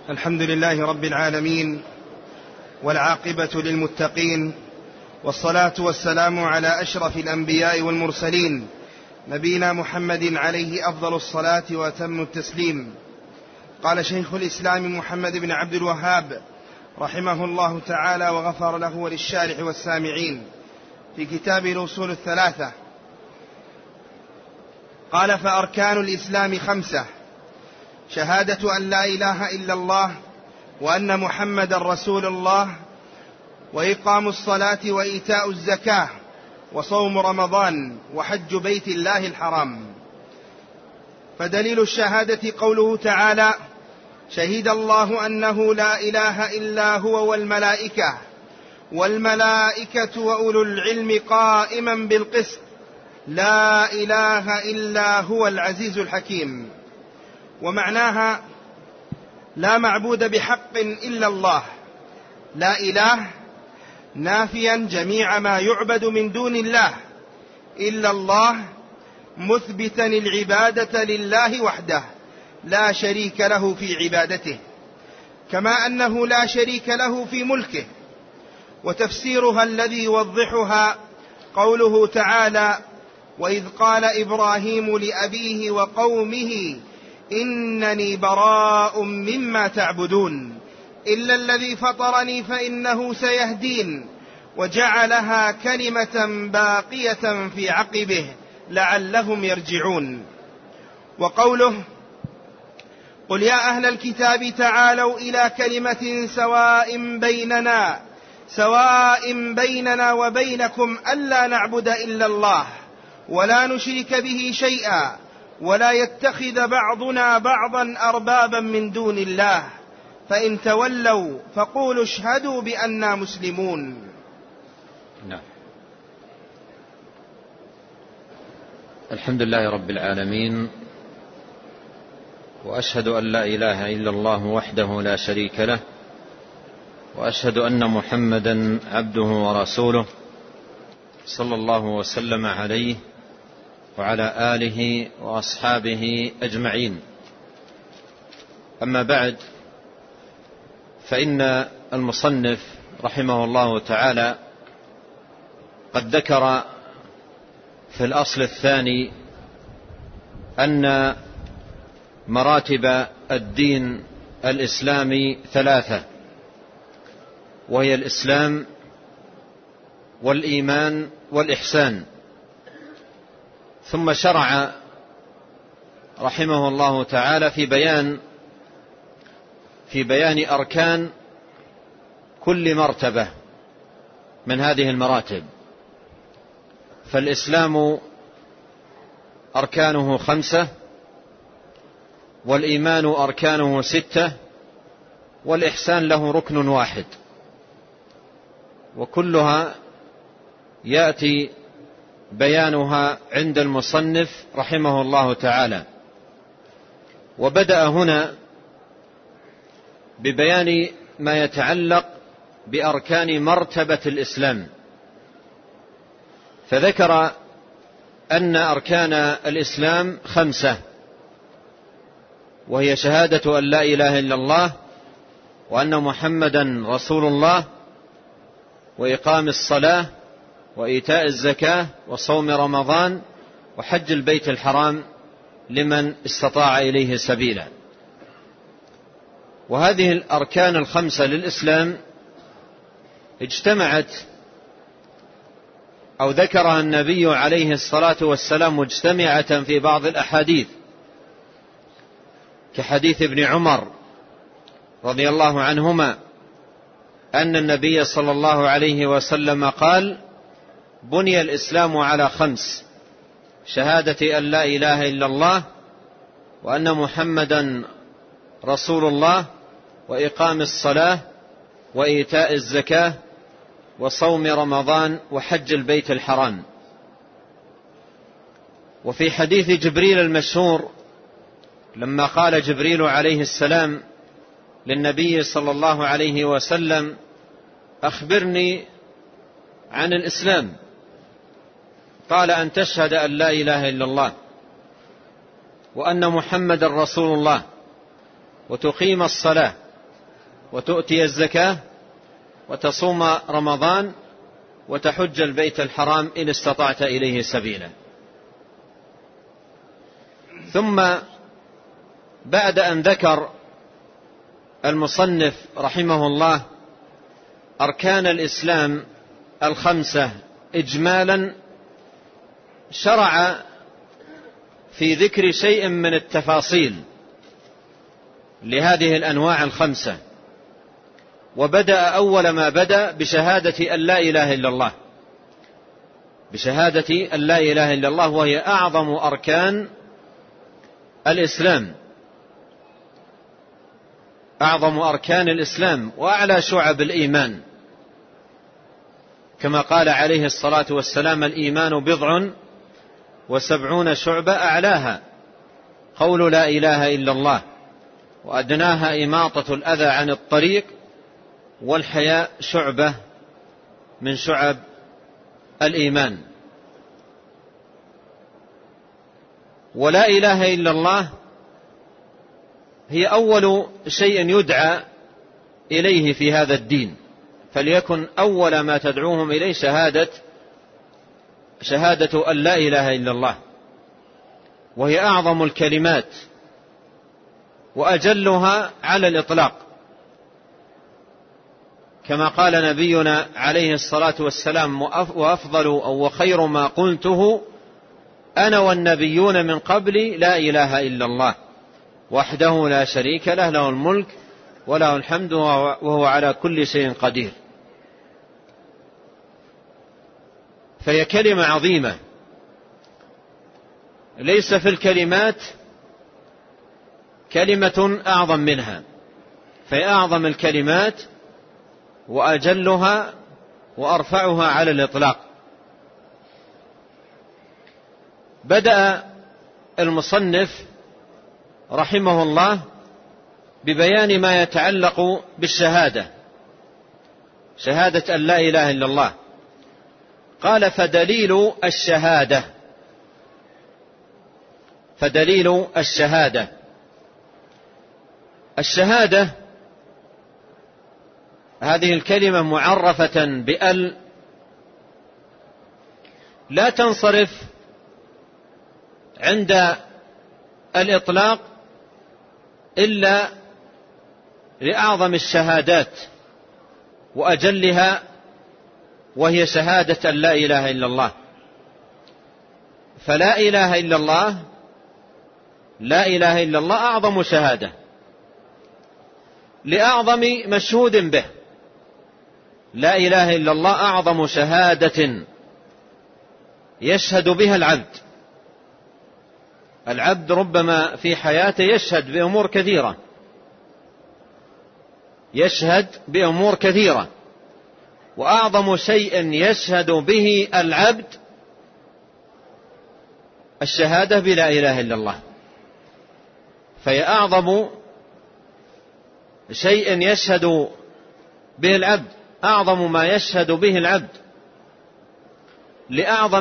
الحمد لله رب العالمين، والعاقبة للمتقين، والصلاة والسلام على أشرف الأنبياء والمرسلين، نبينا محمد عليه أفضل الصلاة وأتم التسليم. قال شيخ الإسلام محمد بن عبد الوهاب رحمه الله تعالى وغفر له وللشارح والسامعين في كتاب الأصول الثلاثة، قال: فأركان الإسلام 5: شهادة أن لا إله إلا الله وأن محمد رسول الله، وإقام الصلاة وإيتاء الزكاة، وصوم رمضان، وحج بيت الله الحرام. فدليل الشهادة قوله تعالى: شهد الله أنه لا إله إلا هو والملائكة وأولو العلم قائما بالقسط، لا إله إلا هو العزيز الحكيم. ومعناها: لا معبود بحق إلا الله. لا إله نافيا جميع ما يعبد من دون الله، إلا الله مثبتا العبادة لله وحده لا شريك له في عبادته، كما أنه لا شريك له في ملكه. وتفسيرها الذي يوضحها قوله تعالى: وإذ قال إبراهيم لأبيه وقومه إنني براء مما تعبدون إلا الذي فطرني فإنه سيهدين، وجعلها كلمة باقية في عقبه لعلهم يرجعون. وقوله: قل يا أهل الكتاب تعالوا إلى كلمة سواء بيننا وبينكم ألا نعبد إلا الله ولا نشرك به شيئا ولا يتخذ بعضنا بعضا أربابا من دون الله، فإن تولوا فقولوا اشهدوا بأننا مسلمون. نعم. الحمد لله رب العالمين، وأشهد أن لا إله إلا الله وحده لا شريك له، وأشهد أن محمدا عبده ورسوله، صلى الله وسلم عليه وعلى آله وأصحابه أجمعين. أما بعد، فإن المصنف رحمه الله تعالى قد ذكر في الأصل الثاني أن مراتب الدين الإسلامي 3، وهي الإسلام والإيمان والإحسان. ثم شرع رحمه الله تعالى في بيان أركان كل مرتبة من هذه المراتب. فالإسلام أركانه 5، والإيمان أركانه 6، والإحسان له ركن واحد، وكلها يأتي بيانها عند المصنف رحمه الله تعالى. وبدأ هنا ببيان ما يتعلق بأركان مرتبة الإسلام، فذكر أن أركان الإسلام 5، وهي شهادة أن لا إله إلا الله وأن محمدا رسول الله، وإقام الصلاة، وإيتاء الزكاة، وصوم رمضان، وحج البيت الحرام لمن استطاع إليه سبيلا. وهذه الأركان 5 للإسلام اجتمعت، أو ذكرها النبي عليه الصلاة والسلام مجتمعة في بعض الأحاديث، كحديث ابن عمر رضي الله عنهما أن النبي صلى الله عليه وسلم قال: بني الإسلام على 5: شهادة أن لا إله إلا الله وأن محمدا رسول الله، وإقام الصلاة، وإيتاء الزكاة، وصوم رمضان، وحج البيت الحرام. وفي حديث جبريل المشهور لما قال جبريل عليه السلام للنبي صلى الله عليه وسلم: أخبرني عن الإسلام، قال: أن تشهد أن لا إله إلا الله وأن محمد رسول الله، وتقيم الصلاة وتؤتي الزكاة وتصوم رمضان وتحج البيت الحرام إن استطعت إليه سبيلا. ثم بعد أن ذكر المصنف رحمه الله أركان الإسلام الخمسة إجمالا، شرع في ذكر شيء من التفاصيل لهذه الأنواع الخمسة، وبدأ أول ما بدأ بشهادة أن لا إله إلا الله، بشهادة أن لا إله إلا الله، وهي أعظم أركان الإسلام، أعظم أركان الإسلام وأعلى شعب الإيمان، كما قال عليه الصلاة والسلام: الإيمان 70 شعبة، أعلاها قول لا إله إلا الله، وأدناها إماطة الأذى عن الطريق، والحياء شعبة من شعب الإيمان. ولا إله إلا الله هي أول شيء يدعى إليه في هذا الدين، فليكن أول ما تدعوهم إليه شهادة أن لا إله إلا الله، وهي أعظم الكلمات وأجلها على الإطلاق، كما قال نبينا عليه الصلاة والسلام: وأفضل أو وخير ما قلته أنا والنبيون من قبلي لا إله إلا الله وحده لا شريك له، له الملك وله الحمد وهو على كل شيء قدير. فهي كلمة عظيمة، ليس في الكلمات كلمة أعظم منها، فهي أعظم الكلمات وأجلها وأرفعها على الإطلاق. بدأ المصنف رحمه الله ببيان ما يتعلق بالشهادة، شهادة أن لا إله إلا الله. قال: فدليل الشهادة الشهادة هذه الكلمة معرفة بأل، لا تنصرف عند الإطلاق إلا لأعظم الشهادات وأجلها، وهي شهادة أن لا إله إلا الله. فلا إله إلا الله، لا إله إلا الله أعظم شهادة لأعظم مشهود به. لا إله إلا الله أعظم شهادة يشهد بها العبد ربما في حياته يشهد بأمور كثيرة، وأعظم شيء يشهد به العبد الشهادة بلا إله إلا الله، فهي أعظم شيء يشهد به العبد، أعظم ما يشهد به العبد لأعظم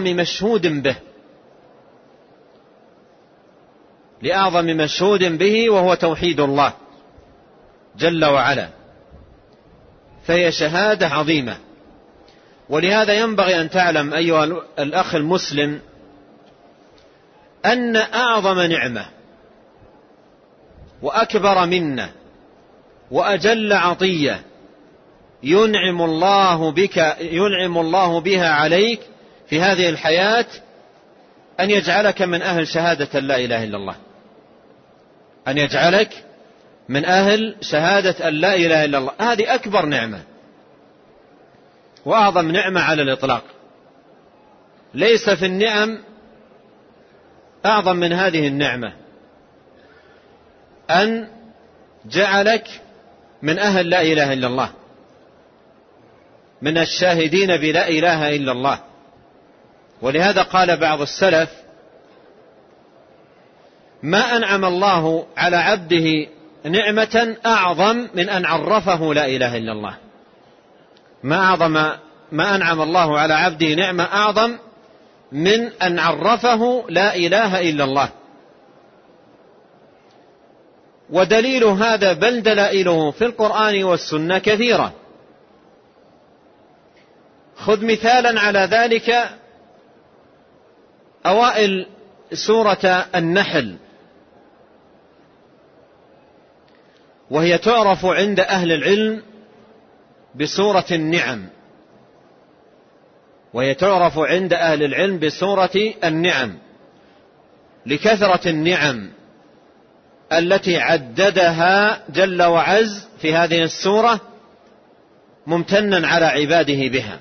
مشهود به وهو توحيد الله جل وعلا، فهي شهادة عظيمة. ولهذا ينبغي أن تعلم أيها الأخ المسلم أن أعظم نعمة وأكبر منة وأجل عطية ينعم الله بها عليك في هذه الحياة أن يجعلك من أهل شهادة لا إله إلا الله، أن يجعلك من أهل شهادة أن لا إله إلا الله. هذه أكبر نعمة وأعظم نعمة على الإطلاق، ليس في النعم أعظم من هذه النعمة، أن جعلك من أهل لا إله إلا الله، من الشاهدين بلا إله إلا الله. ولهذا قال بعض السلف: ما أنعم الله على عبده نعمة أعظم من أن عرفه لا إله إلا الله. ما أنعم الله على عبده نعمة أعظم من أن عرفه لا إله إلا الله. ودليل هذا بل دلائله في القرآن والسنة كثيرة. خذ مثالا على ذلك أوائل سورة النحل، وهي تعرف عند أهل العلم بسورة النعم، وهي تعرف عند أهل العلم بسورة النعم لكثرة النعم التي عددها جل وعز في هذه السورة ممتنا على عباده بها.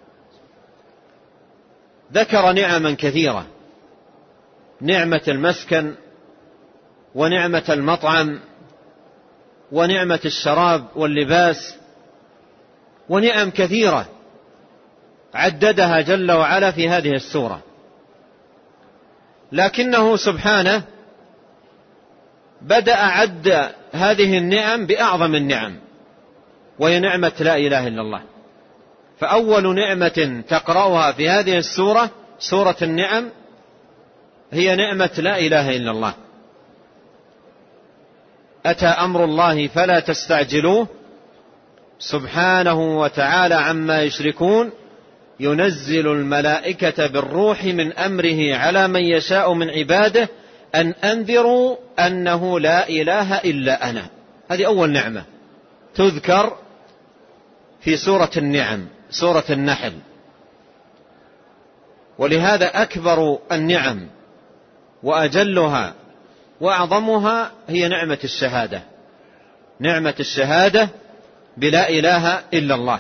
ذكر نعما كثيرة: نعمة المسكن، ونعمة المطعم، ونعمة الشراب واللباس، ونعم كثيرة عددها جل وعلا في هذه السورة. لكنه سبحانه بدأ عد هذه النعم بأعظم النعم، وهي نعمة لا إله إلا الله. فأول نعمة تقرأها في هذه السورة، سورة النعم، هي نعمة لا إله إلا الله. أتى أمر الله فلا تستعجلوه سبحانه وتعالى عما يشركون، ينزل الملائكة بالروح من أمره على من يشاء من عباده أن أنذروا أنه لا إله إلا أنا. هذه أول نعمة تذكر في سورة النعم، سورة النحل. ولهذا أكبر النعم وأجلها وأعظمها هي نعمة الشهادة، نعمة الشهادة بلا إله إلا الله.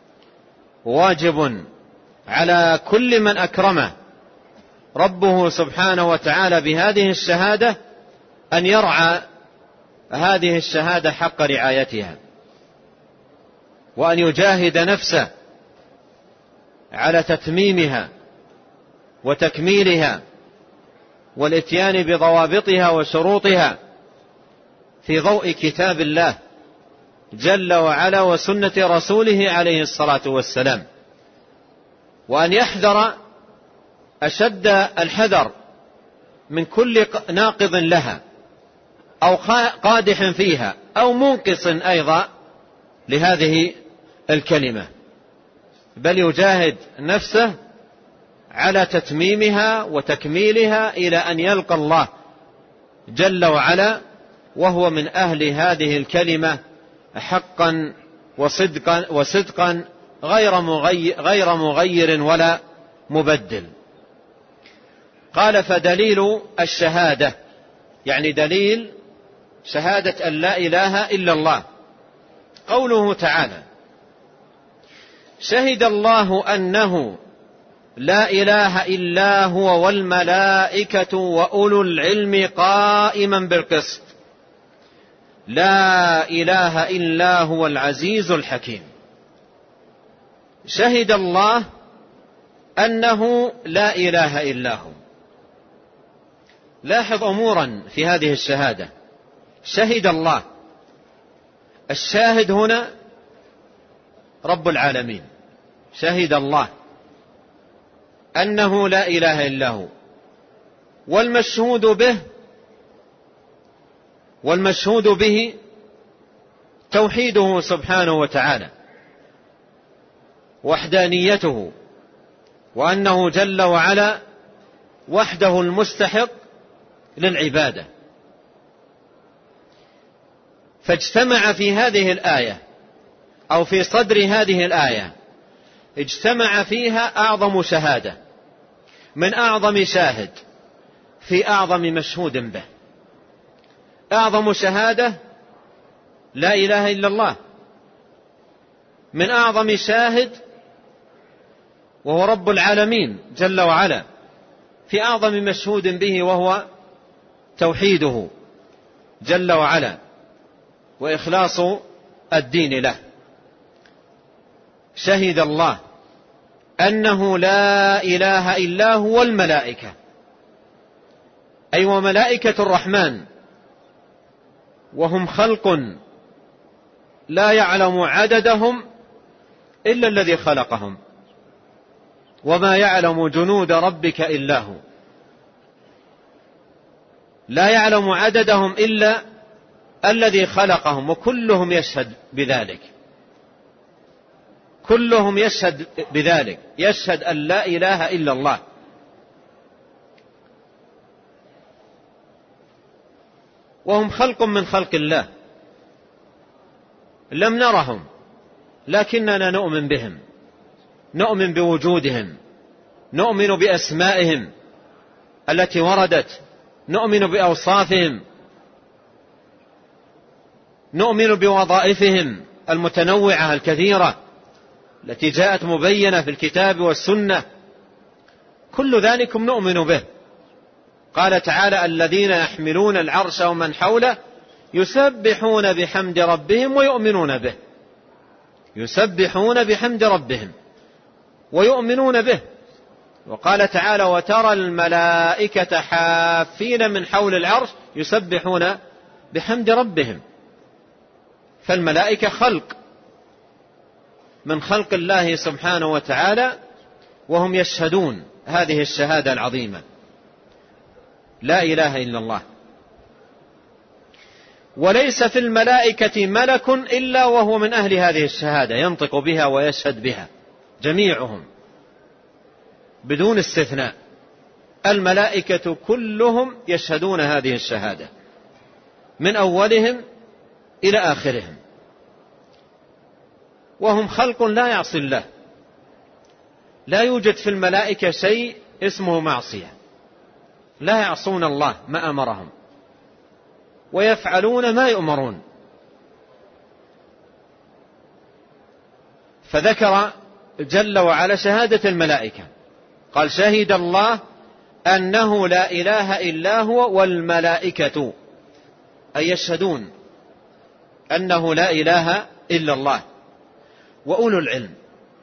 واجب على كل من أكرمه ربه سبحانه وتعالى بهذه الشهادة أن يرعى هذه الشهادة حق رعايتها، وأن يجاهد نفسه على تتميمها وتكميلها والاتيان بضوابطها وشروطها في ضوء كتاب الله جل وعلا وسنة رسوله عليه الصلاة والسلام، وأن يحذر أشد الحذر من كل ناقض لها أو قادح فيها أو منقص أيضا لهذه الكلمة، بل يجاهد نفسه على تتميمها وتكميلها إلى أن يلقى الله جل وعلا وهو من أهل هذه الكلمة حقا وصدقا غير مغير ولا مبدل. قال: فدليل الشهادة، يعني دليل شهادة أن لا إله إلا الله، قوله تعالى: شهد الله أنه لا إله إلا هو والملائكة وأولو العلم قائما بالقسط، لا إله إلا هو العزيز الحكيم. شهد الله أنه لا إله إلا هو. لاحظ أمورا في هذه الشهادة. شهد الله، الشاهد هنا رب العالمين، شهد الله أنه لا إله إلا هو، والمشهود به توحيده سبحانه وتعالى، وحدانيته، وأنه جل وعلا وحده المستحق للعبادة. فاجتمع في هذه الآية أو في صدر هذه الآية اجتمع فيها أعظم شهادة من أعظم شاهد في أعظم مشهود به. أعظم شهادة لا إله إلا الله، من أعظم شاهد وهو رب العالمين جل وعلا، في أعظم مشهود به وهو توحيده جل وعلا وإخلاص الدين له. شهد الله أنه لا إله إلا هو الملائكة، أي وملائكة الرحمن، وهم خلق لا يعلم عددهم إلا الذي خلقهم، وما يعلم جنود ربك إلا هو. لا يعلم عددهم إلا الذي خلقهم، وكلهم يشهد بذلك، كلهم يشهد بذلك، يشهد أن لا إله إلا الله. وهم خلق من خلق الله، لم نرهم لكننا نؤمن بهم، نؤمن بوجودهم، نؤمن بأسمائهم التي وردت، نؤمن بأوصافهم، نؤمن بوظائفهم المتنوعة الكثيرة التي جاءت مبينة في الكتاب والسنة، كل ذلك نؤمن به. قال تعالى: الذين يحملون العرش ومن حوله يسبحون بحمد ربهم ويؤمنون به، يسبحون بحمد ربهم ويؤمنون به. وقال تعالى: وترى الملائكة حافين من حول العرش يسبحون بحمد ربهم. فالملائكة خلق من خلق الله سبحانه وتعالى، وهم يشهدون هذه الشهادة العظيمة، لا إله إلا الله. وليس في الملائكة ملك إلا وهو من أهل هذه الشهادة، ينطق بها ويشهد بها، جميعهم بدون استثناء. الملائكة كلهم يشهدون هذه الشهادة من أولهم إلى آخرهم، وهم خلق لا يعصي الله. لا يوجد في الملائكة شيء اسمه معصية، لا يعصون الله ما أمرهم ويفعلون ما يؤمرون. فذكر جل وعلا شهادة الملائكة، قال: شهد الله أنه لا إله إلا هو والملائكة، أي يشهدون أنه لا إله إلا الله، وأولو العلم.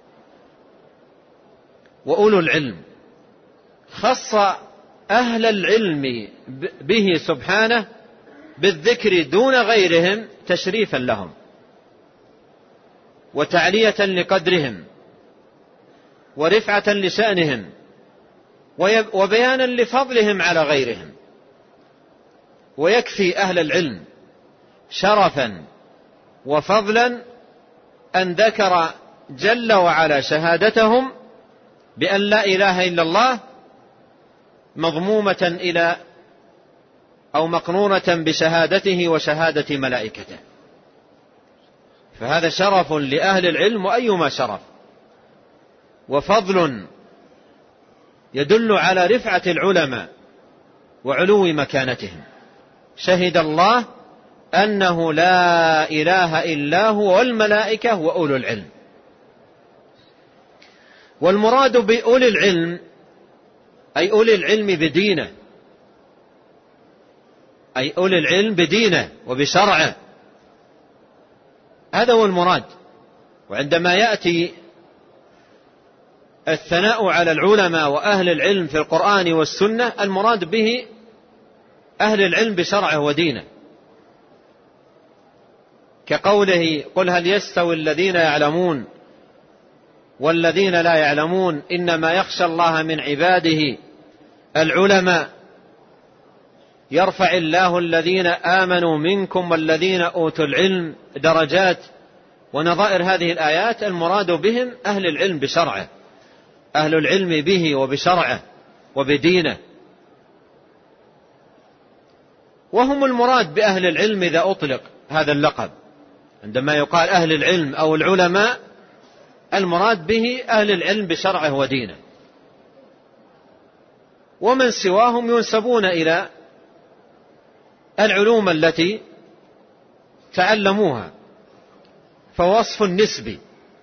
وأولو العلم خص أهل العلم به سبحانه بالذكر دون غيرهم تشريفا لهم وتعلية لقدرهم ورفعة لشأنهم وبيانا لفضلهم على غيرهم. ويكفي أهل العلم شرفا وفضلا أن ذكر جل وعلا شهادتهم بأن لا إله إلا الله مضمومة إلى أو مقرونة بشهادته وشهادة ملائكته. فهذا شرف لأهل العلم، وأيما شرف، وفضل يدل على رفعة العلماء وعلو مكانتهم. شهد الله أنه لا إله إلا هو والملائكة وأولو العلم. والمراد بأولي العلم أي أولي العلم بدينه، أي أولي العلم بدينه وبشرعه، هذا هو المراد. وعندما يأتي الثناء على العلماء وأهل العلم في القرآن والسنة، المراد به أهل العلم بشرعه ودينه، كقوله: قل هل يستوي الذين يعلمون والذين لا يعلمون إنما يخشى الله من عباده العلماء يرفع الله الذين آمنوا منكم والذين أوتوا العلم درجات. ونظائر هذه الآيات المراد بهم أهل العلم بشرعه، أهل العلم به وبشرعه وبدينه. وهم المراد بأهل العلم إذا أطلق هذا اللقب، عندما يقال أهل العلم أو العلماء المراد به أهل العلم بشرعه ودينه. ومن سواهم ينسبون إلى العلوم التي تعلموها، فوصف نسبي،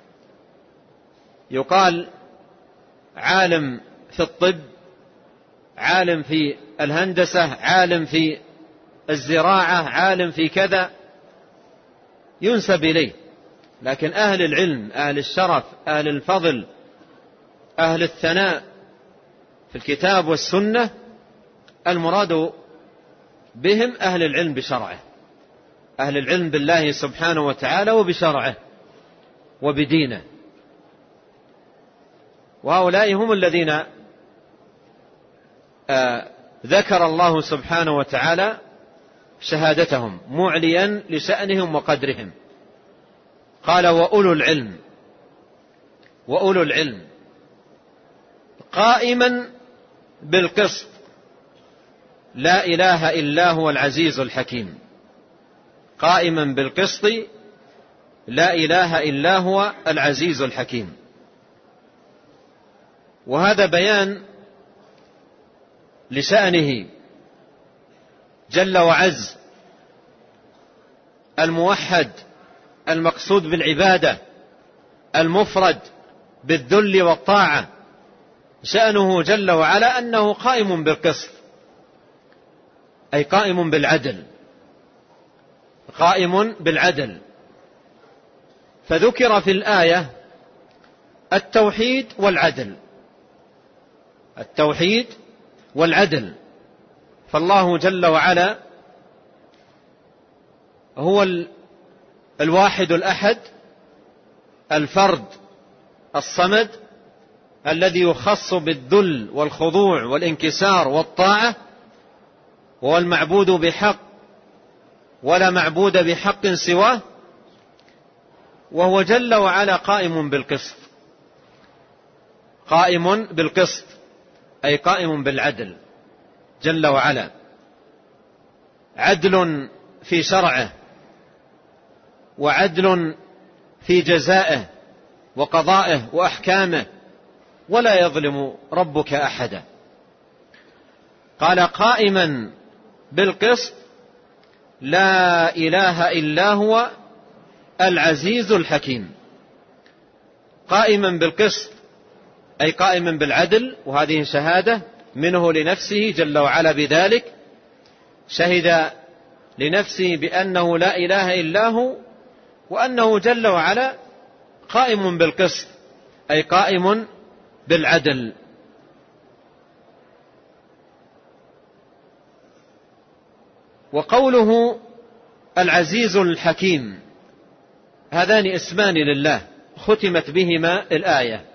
يقال عالم في الطب، عالم في الهندسة، عالم في الزراعة، عالم في كذا، ينسب إليه. لكن أهل العلم، أهل الشرف، أهل الفضل، أهل الثناء في الكتاب والسنة، المراد بهم أهل العلم بشرعه، أهل العلم بالله سبحانه وتعالى وبشرعه وبدينه. وهؤلاء هم الذين ذكر الله سبحانه وتعالى شهادتهم معليا لشأنهم وقدرهم. قال وأولو العلم قائما بالقسط لا إله إلا هو العزيز الحكيم. قائما بالقسط لا إله إلا هو العزيز الحكيم. وهذا بيان لشأنه جل وعز الموحد المقصود بالعبادة المفرد بالذل والطاعة. شأنه جل وعلا أنه قائم بالقسط، أي قائم بالعدل، قائم بالعدل. فذكر في الآية التوحيد والعدل، التوحيد والعدل. فالله جل وعلا هو الواحد الأحد الفرد الصمد الذي يخص بالذل والخضوع والانكسار والطاعة، وهو المعبود بحق ولا معبود بحق سواه. وهو جل وعلا قائم بالقسط، قائم بالقسط أي قائم بالعدل جل وعلا. عدل في شرعه وعدل في جزائه وقضائه وأحكامه، ولا يظلم ربك أحدا. قال قائما بالقسط لا إله إلا هو العزيز الحكيم. قائما بالقسط أي قائما بالعدل، وهذه شهادة منه لنفسه جل وعلا بذلك. شهد لنفسه بأنه لا إله إلا هو، وأنه جل وعلا قائم بالقسط أي قائم بالعدل. وقوله العزيز الحكيم هذان اسمان لله ختمت بهما الآية،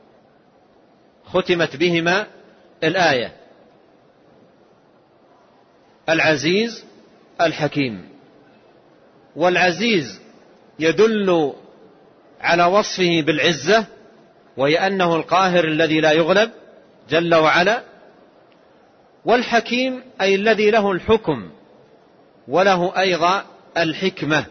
ختمت بهما الآية، العزيز الحكيم. والعزيز يدل على وصفه بالعزة، وهي أنه القاهر الذي لا يغلب جل وعلا. والحكيم أي الذي له الحكم وله أيضا الحكمة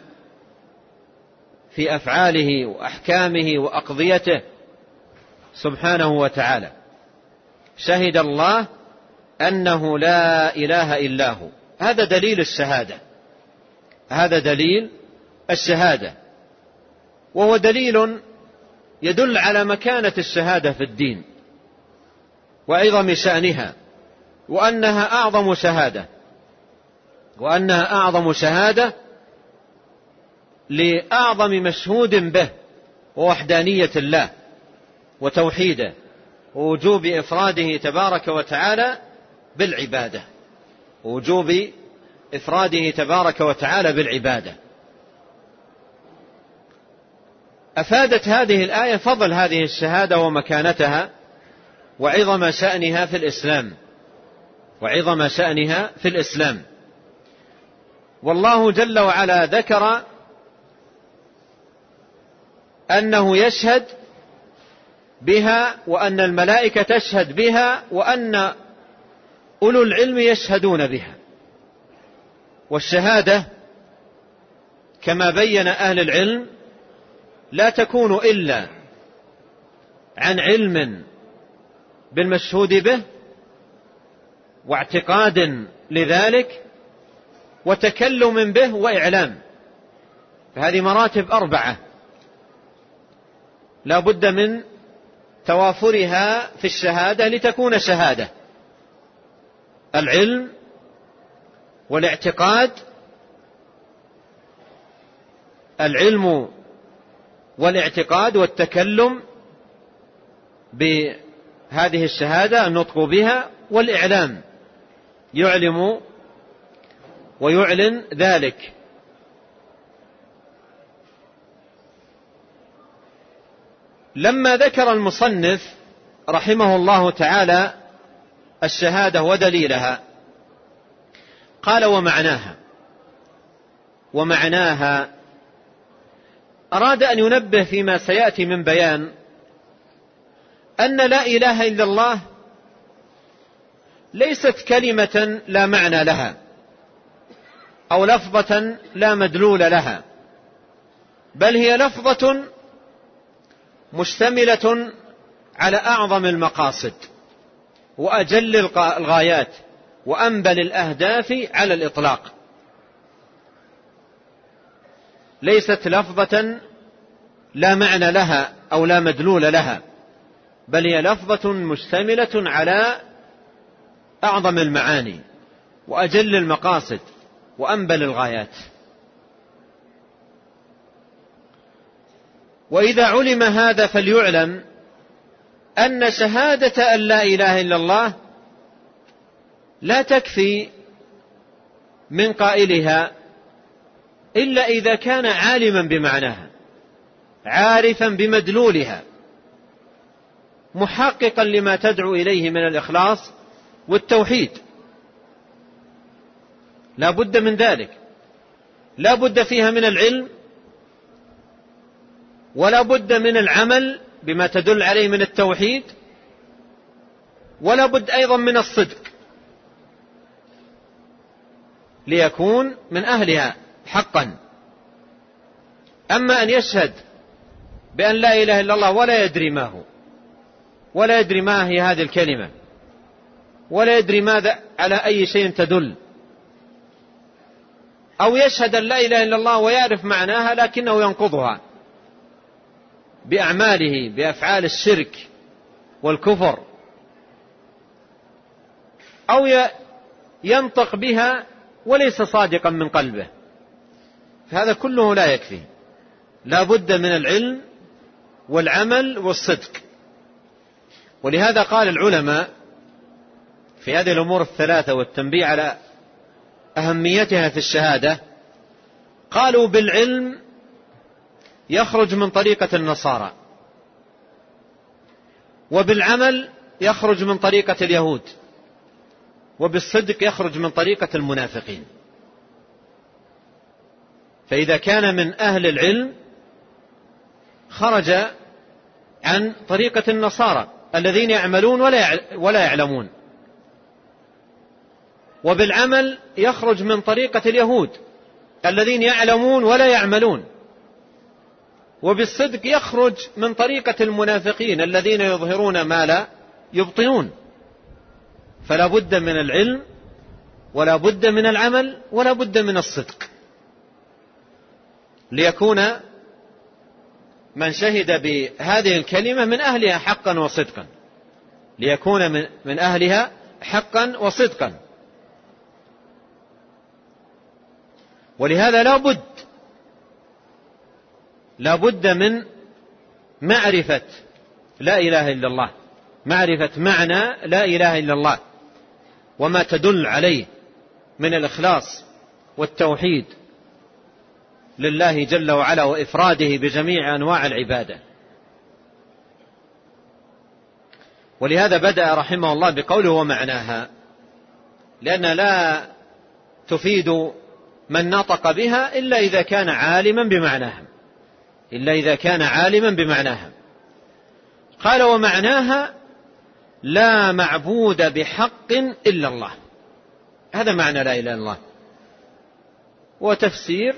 في أفعاله وأحكامه وأقضيته سبحانه وتعالى. شهد الله أنه لا إله إلا هو. هذا دليل الشهادة، هذا دليل الشهادة، وهو دليل يدل على مكانة الشهادة في الدين وعظم شأنها، وأنها أعظم شهادة، وأنها أعظم شهادة لأعظم مشهود به، ووحدانية الله وتوحيده ووجوب إفراده تبارك وتعالى بالعبادة، ووجوب إفراده تبارك وتعالى بالعبادة. أفادت هذه الآية فضل هذه الشهادة ومكانتها وعظم شأنها في الإسلام، وعظم شأنها في الإسلام. والله جل وعلا ذكر أنه يشهد بها، وأن الملائكة تشهد بها، وأن أولو العلم يشهدون بها. والشهادة كما بين أهل العلم لا تكون إلا عن علم بالمشهود به، واعتقاد لذلك، وتكلم به، وإعلام. فهذه مراتب 4 لا بد من توافرها في الشهادة لتكون شهادة: العلم والاعتقاد، العلم والاعتقاد والتكلم بهذه الشهادة، النطق بها، والإعلام، يعلم ويعلن ذلك. لما ذكر المصنف رحمه الله تعالى الشهادة ودليلها قال: ومعناها، ومعناها أراد أن ينبه فيما سيأتي من بيان أن لا إله إلا الله ليست كلمة لا معنى لها أو لفظة لا مدلول لها، بل هي لفظة مشتملة على أعظم المقاصد وأجل الغايات وأنبل الأهداف على الإطلاق. ليست لفظة لا معنى لها أو لا مدلول لها، بل هي لفظة مشتملة على أعظم المعاني وأجل المقاصد وأنبل الغايات. وإذا علم هذا فليعلم أن شهادة أن لا إله إلا الله لا تكفي من قائلها إلا إذا كان عالما بمعناها، عارفا بمدلولها، محققا لما تدعو إليه من الإخلاص والتوحيد. لا بد من ذلك، لا بد فيها من العلم، ولا بد من العمل بما تدل عليه من التوحيد، ولا بد أيضا من الصدق ليكون من أهلها حقا. أما أن يشهد بأن لا إله إلا الله ولا يدري ما هو، ولا يدري ما هي هذه الكلمة، ولا يدري ماذا على أي شيء تدل، أو يشهد أن لا إله إلا الله ويعرف معناها لكنه ينقضها بأعماله، بأفعال الشرك والكفر، أو ينطق بها وليس صادقا من قلبه، فهذا كله لا يكفي. لا بد من العلم والعمل والصدق. ولهذا قال العلماء في هذه الأمور الثلاثة والتنبيه على أهميتها في الشهادة، قالوا بالعلم يخرج من طريقة النصارى، وبالعمل يخرج من طريقة اليهود، وبالصدق يخرج من طريقة المنافقين. فإذا كان من أهل العلم خرج عن طريقة النصارى الذين يعملون ولا يعلمون، وبالعمل يخرج من طريقة اليهود الذين يعلمون ولا يعملون، وبالصدق يخرج من طريقة المنافقين الذين يظهرون ما لا يبطنون. فلا بد من العلم، ولا بد من العمل، ولا بد من الصدق ليكون من شهد بهذه الكلمة من أهلها حقا وصدقا، ليكون من أهلها حقا وصدقا. ولهذا لا بد من معرفة لا إله إلا الله، معرفة معنى لا إله إلا الله وما تدل عليه من الإخلاص والتوحيد لله جل وعلا، وإفراده بجميع أنواع العبادة. ولهذا بدأ رحمه الله بقوله ومعناها، لأن لا تفيد من نطق بها إلا إذا كان عالما بمعناها، إلا إذا كان عالما بمعناها. قال ومعناها لا معبود بحق إلا الله. هذا معنى لا إله إلا الله، وتفسير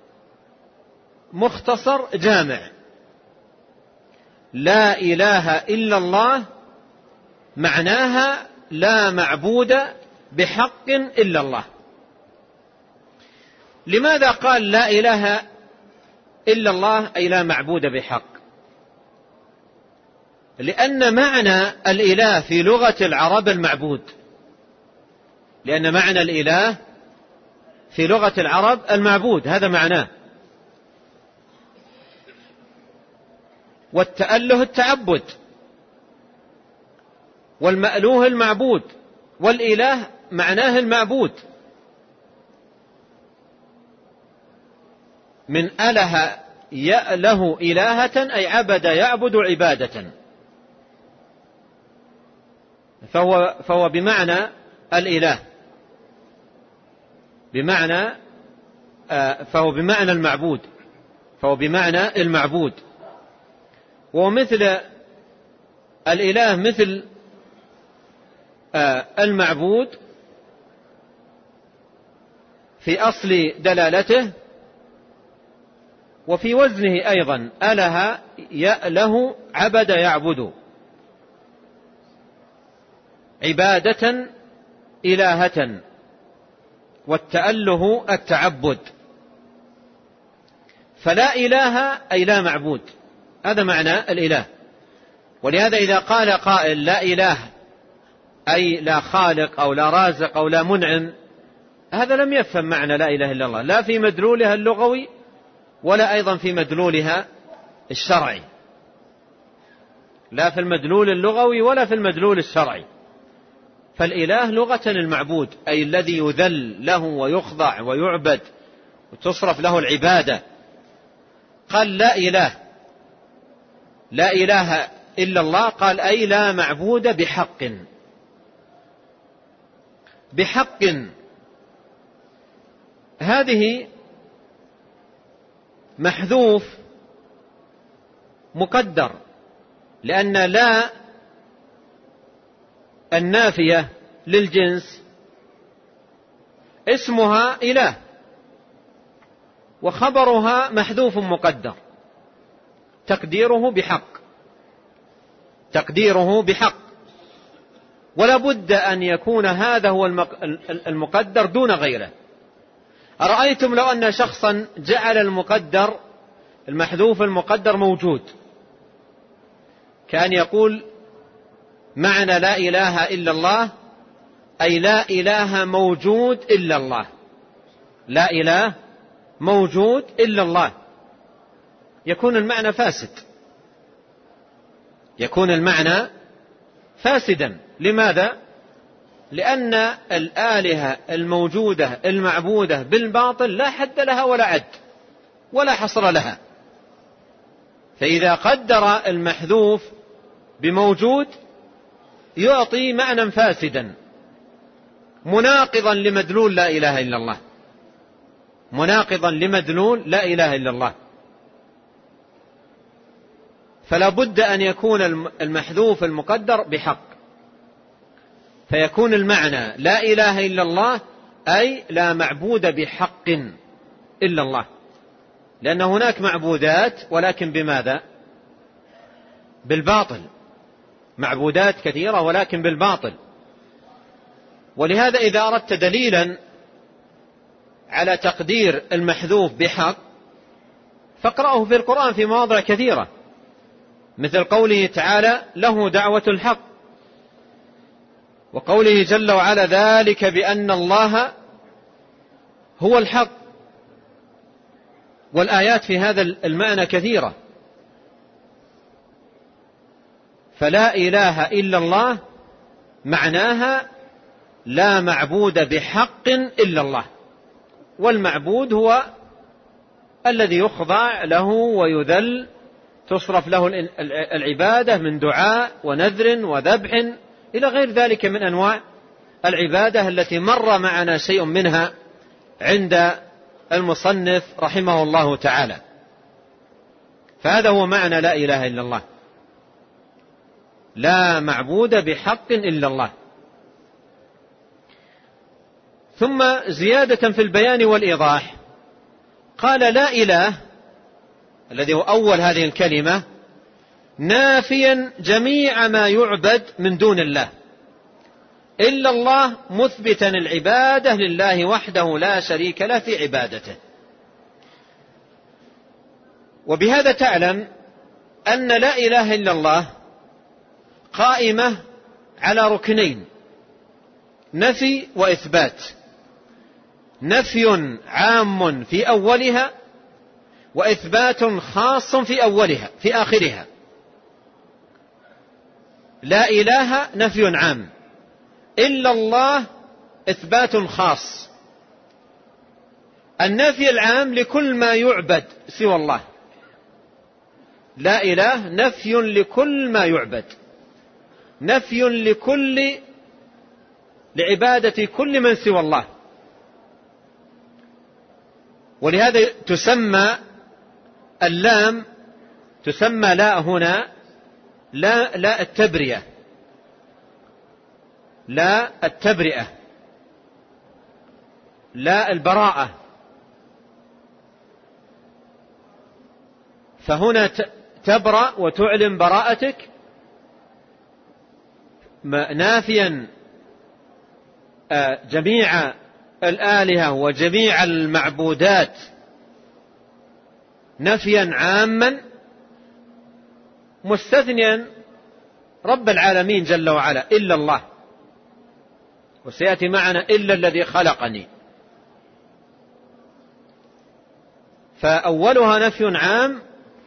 مختصر جامع. لا إله إلا الله معناها لا معبود بحق إلا الله. لماذا قال لا إله إلا الله أي لا معبود بحق؟ لأن معنى الإله في لغة العرب المعبود، لأن معنى الإله في لغة العرب المعبود، هذا معناه. والتأله التعبد، والمألوه المعبود، والإله معناه المعبود. من أله يأله إلهة أي عبد يعبد عبادة، فهو بمعنى الإله، بمعنى فهو بمعنى المعبود، ومثل الإله مثل المعبود في أصل دلالته، وفي وزنه أيضا أله يأله عبد يعبد، عبادة إلهة، والتأله التعبد. فلا إله أي لا معبود، هذا معنى الإله. ولهذا إذا قال قائل لا إله أي لا خالق أو لا رازق أو لا منعم، هذا لم يفهم معنى لا إله إلا الله، لا في مدلولها اللغوي ولا أيضا في مدلولها الشرعي، لا في المدلول اللغوي ولا في المدلول الشرعي. فالإله لغة المعبود، أي الذي يذل له ويخضع ويعبد وتصرف له العبادة. قال لا إله إلا الله، قال أي لا معبود بحق. هذه محذوف مقدر، لأن لا النافية للجنس اسمها إله، وخبرها محذوف مقدر، تقديره بحق، ولا بد أن يكون هذا هو المقدر دون غيره. أرأيتم لو أن شخصا جعل المحذوف المقدر موجود، كأن يقول معنى لا إله إلا الله أي لا إله موجود إلا الله، لا إله موجود إلا الله، يكون المعنى فاسد، يكون المعنى فاسدا. لماذا؟ لأن الآلهة الموجودة المعبودة بالباطل لا حد لها ولا عد ولا حصر لها. فإذا قدر المحذوف بموجود يعطي معنى فاسدا مناقضا لمدلول لا إله إلا الله، مناقضا لمدلول لا إله إلا الله. فلا بد أن يكون المحذوف المقدر بحق، فيكون المعنى لا إله إلا الله أي لا معبود بحق إلا الله، لأن هناك معبودات ولكن بماذا؟ بالباطل، معبودات كثيرة ولكن بالباطل. ولهذا إذا أردت دليلا على تقدير المحذوف بحق فاقرأه في القرآن في مواضع كثيرة، مثل قوله تعالى له دعوة الحق، وقوله جل وعلا ذلك بأن الله هو الحق. والآيات في هذا المعنى كثيرة. فلا إله إلا الله معناها لا معبود بحق إلا الله، والمعبود هو الذي يخضع له ويذل، تصرف له العبادة من دعاء ونذر وذبح إلى غير ذلك من أنواع العبادة التي مر معنا شيء منها عند المصنف رحمه الله تعالى. فهذا هو معنى لا إله إلا الله، لا معبود بحق إلا الله. ثم زيادة في البيان والإيضاح قال لا إله الذي هو أول هذه الكلمة نافيا جميع ما يعبد من دون الله إلا الله، مثبتا العبادة لله وحده لا شريك له في عبادته. وبهذا تعلم أن لا إله إلا الله قائمة على ركنين: نفي وإثبات. نفي عام في أولها، وإثبات خاص في آخرها. لا إله نفي عام، إلا الله إثبات خاص. النفي العام لكل ما يعبد سوى الله، لا إله نفي لكل ما يعبد، نفي لعبادة كل من سوى الله. ولهذا تسمى اللام، تسمى لا هنا لا التبرئة، لا التبرئة، لا البراءة. فهنا تبرأ وتعلن براءتك، نافيا جميع الآلهة وجميع المعبودات نفيا عاما، مستثنيا رب العالمين جل وعلا إلا الله، وسيأتي معنا إلا الذي خلقني. فأولها نفي عام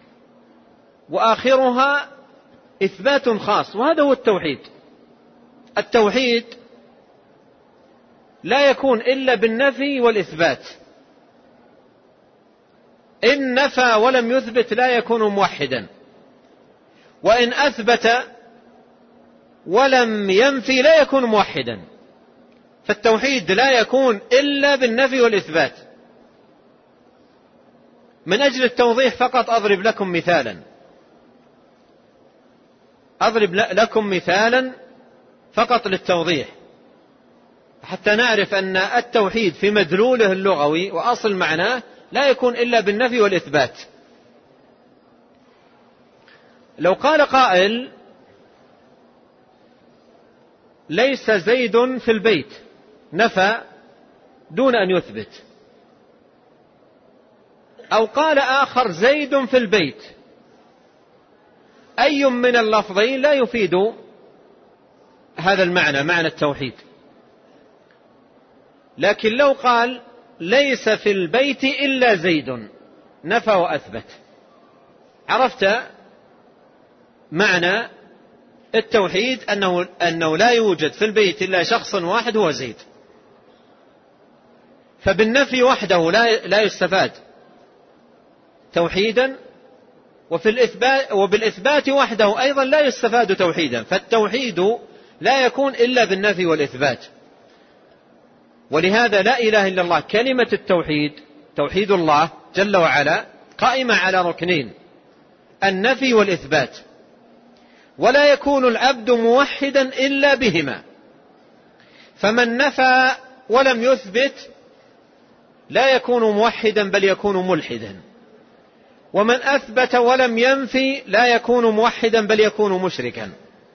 وآخرها إثبات خاص، وهذا هو التوحيد. التوحيد لا يكون إلا بالنفي والإثبات. إن نفى ولم يثبت لا يكون موحدا، وإن أثبت ولم ينفي لا يكون موحدا. فالتوحيد لا يكون إلا بالنفي والإثبات. من أجل التوضيح فقط أضرب لكم مثالا فقط للتوضيح، حتى نعرف أن التوحيد في مدلوله اللغوي وأصل معناه لا يكون إلا بالنفي والإثبات. لو قال قائل ليس زيد في البيت، نفى دون أن يثبت. أو قال آخر زيد في البيت، أي من اللفظين لا يفيد هذا المعنى، معنى التوحيد. لكن لو قال ليس في البيت إلا زيد، نفى وأثبت، عرفت معنى التوحيد، أنه لا يوجد في البيت إلا شخص واحد هو زيد. فبالنفي وحده لا يستفاد توحيدا، وبالإثبات وحده أيضا لا يستفاد توحيدا. فالتوحيد لا يكون إلا بالنفي والإثبات. ولهذا لا إله إلا الله، كلمة التوحيد، توحيد الله جل وعلا، قائمة على ركنين: النفي والإثبات. ولا يكون العبد موحدا إلا بهما. فمن نفى ولم يثبت لا يكون موحدا بل يكون ملحدا، ومن أثبت ولم ينفي لا يكون موحدا بل يكون مشركا.